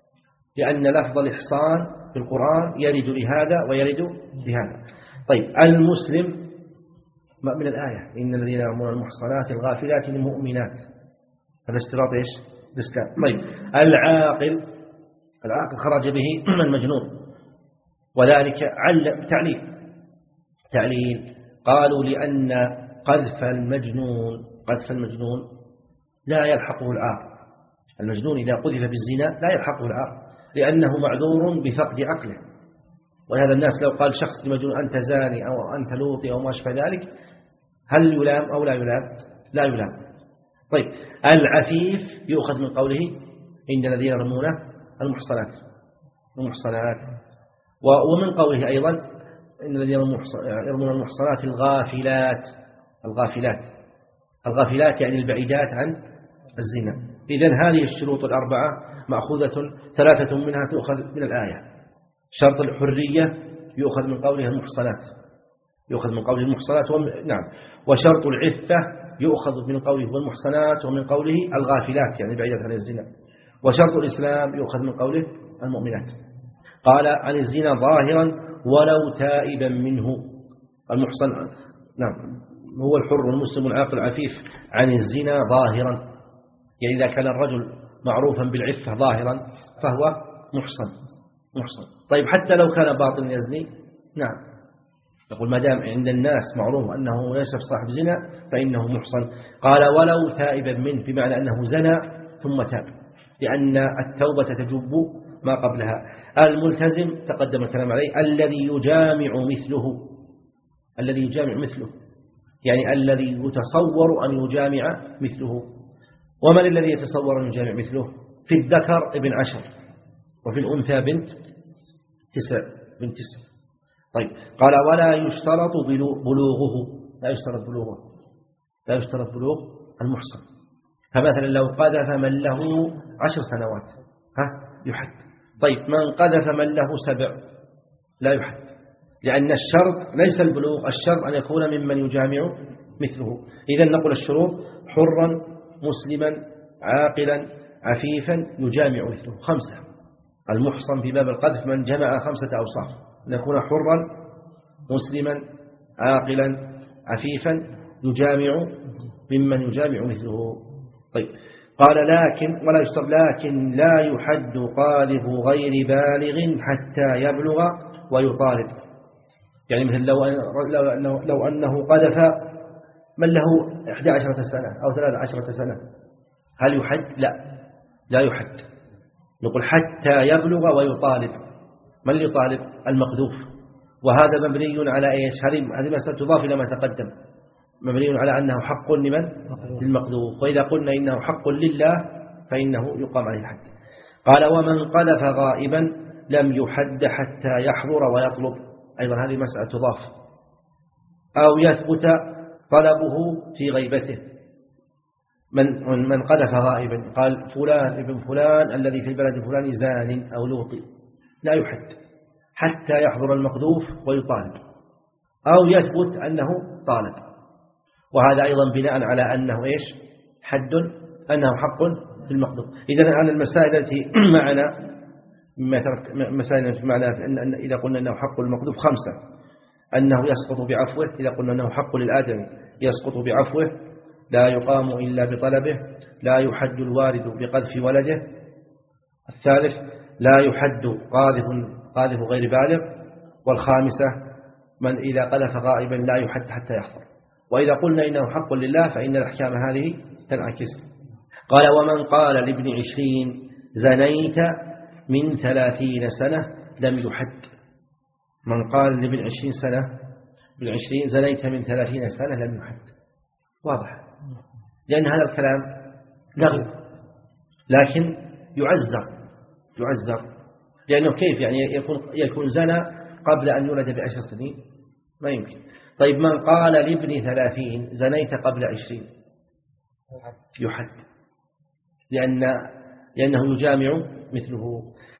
S1: لأن لفظ الإحصان في القرآن يرد لهذا ويرد لهذا. طيب، المسلم من الآية: إن الذين يرمون المحصنات الغافلات المؤمنات، هذا اشتراط إيش؟ الإسلام. طيب، العاقل، العاقل خرج به المجنون، وذلك علم تعليل تعليل قالوا لأن قذف المجنون قذف المجنون لا يلحقه العار. المجنون إذا قذف بالزنا لا يلحقه العار، لأنه معذور بفقد عقله. وهذا الناس لو قال شخص لمجنون أنت زاني أو أنت لوطي أو ما شابه ذلك، هل يلام أو لا يلام؟ لا يلام. طيب، العفيف يؤخذ من قوله: إن الذين يرمون المحصنات المحصنات ومن قوله أيضا: إن الذين يرمون المحصنات الغافلات الغافلات الغافلات يعني البعيدات عن الزنا. إذن هذه الشروط الأربعة مأخوذة، ثلاثة منها تؤخذ من الآية: شرط الحرية يؤخذ من قوله المحصنات يؤخذ من قوله المحصنات وم... نعم وشرط العفة يؤخذ من قوله والمحصنات ومن قوله الغافلات يعني بعيدة عن الزنا. وشرط الإسلام يؤخذ من قوله المؤمنات. قال: عن الزنا ظاهرا ولو تائبا منه. المحصن نعم هو الحر والمسلم العاقل العفيف عن الزنا ظاهرا، يعني إذا كان الرجل معروفا بالعفة ظاهرا فهو محصن محصن. طيب، حتى لو كان باطن يزني، نعم يقول ما دام عند الناس معروف أنه ليس صاحب زنا فإنه محصن. قال: ولو تائبا منه، بمعنى أنه زنى ثم تاب، لأن التوبة تجب ما قبلها. الملتزم تقدم الكلام عليه: الذي يجامع مثله الذي يجامع مثله يعني الذي يتصور أن يجامع مثله. ومن الذي يتصور أن يجامع مثله؟ في الذكر ابن عشر، وفي الأنثى بنت تسع بنت تسع. طيب، قال: ولا يشترط بلوغه لا يشترط بلوغه لا يشترط بلوغ المحصن. فمثلا لو قذف من له عشر سنوات ها يحد. طيب، من قذف من له سبع لا يحد، لأن الشرط ليس البلوغ، الشرط أن يكون ممن يجامع مثله. إذن نقول الشروط: حرا مسلما عاقلا عفيفا يجامع مثله، خمسة. المحصن في باب القذف من جمع خمسة أوصاف: أن يكون حرا مسلما عاقلا عفيفا يجامع ممن يجامع مثله. طيب، قال: لكن ولا يشترط لكن لا يحد قاذف غير بالغ حتى يبلغ ويطالب. يعني مثل لو لو أنه, لو أنه قذف من له إحدى عشرة سنة أو ثلاثة عشرة سنة، هل يحد؟ لا لا يحد. نقول حتى يبلغ ويطالب. من يطالب؟ المقذوف. وهذا مبني على إيش؟ هذه مسألة تضاف إلى ما تقدم، مبني على أنه حق لمن؟ للمقذوف. وإذا قلنا إنه حق لله فإنه يقام عليه الحد. قال: ومن قذف غائبا لم يحد حتى يحضر ويطلب. أيضا هذه مسألة تضاف. أو يثبت طلبه في غيبته. من من قذف غائبا، قال فلان ابن فلان الذي في البلد فلان زان أو لوطي، لا يحد حتى يحضر المقذوف ويطالب، أو يثبت أنه طالب. وهذا أيضا بناء على أنه إيش؟ حد، أنه حق في المقذوف. إذن عن المسائل التي معنا مما ترك مسائل في معنى أن إذا قلنا أنه حق المقذوف خمسة: أنه يسقط بعفوه، إذا قلنا أنه حق للآدم يسقط بعفوه، لا يقام إلا بطلبه، لا يحد الوارد بقذف ولده، الثالث لا يحد قاذف قاذف غير بالغ، والخامسة من إذا قذف غائبا لا يحد حتى يحضر. وإذا قلنا إنه حق لله فإن الأحكام هذه تنعكس. قال: ومن قال لابن عشرين زنيت من ثلاثين سنة لم يحد. من قال لابن عشرين سنة ابن عشرين زنيت من ثلاثين سنة لم يحد، واضح، لأن هذا الكلام لغو، لكن يعزر يعزر لأنه كيف يعني يكون يكون زنا قبل أن يولد بعشر سنين؟ ما يمكن. طيب من قال لابن ثلاثين زنيت قبل عشرين يحد، لأن لأنه يجامع مثله.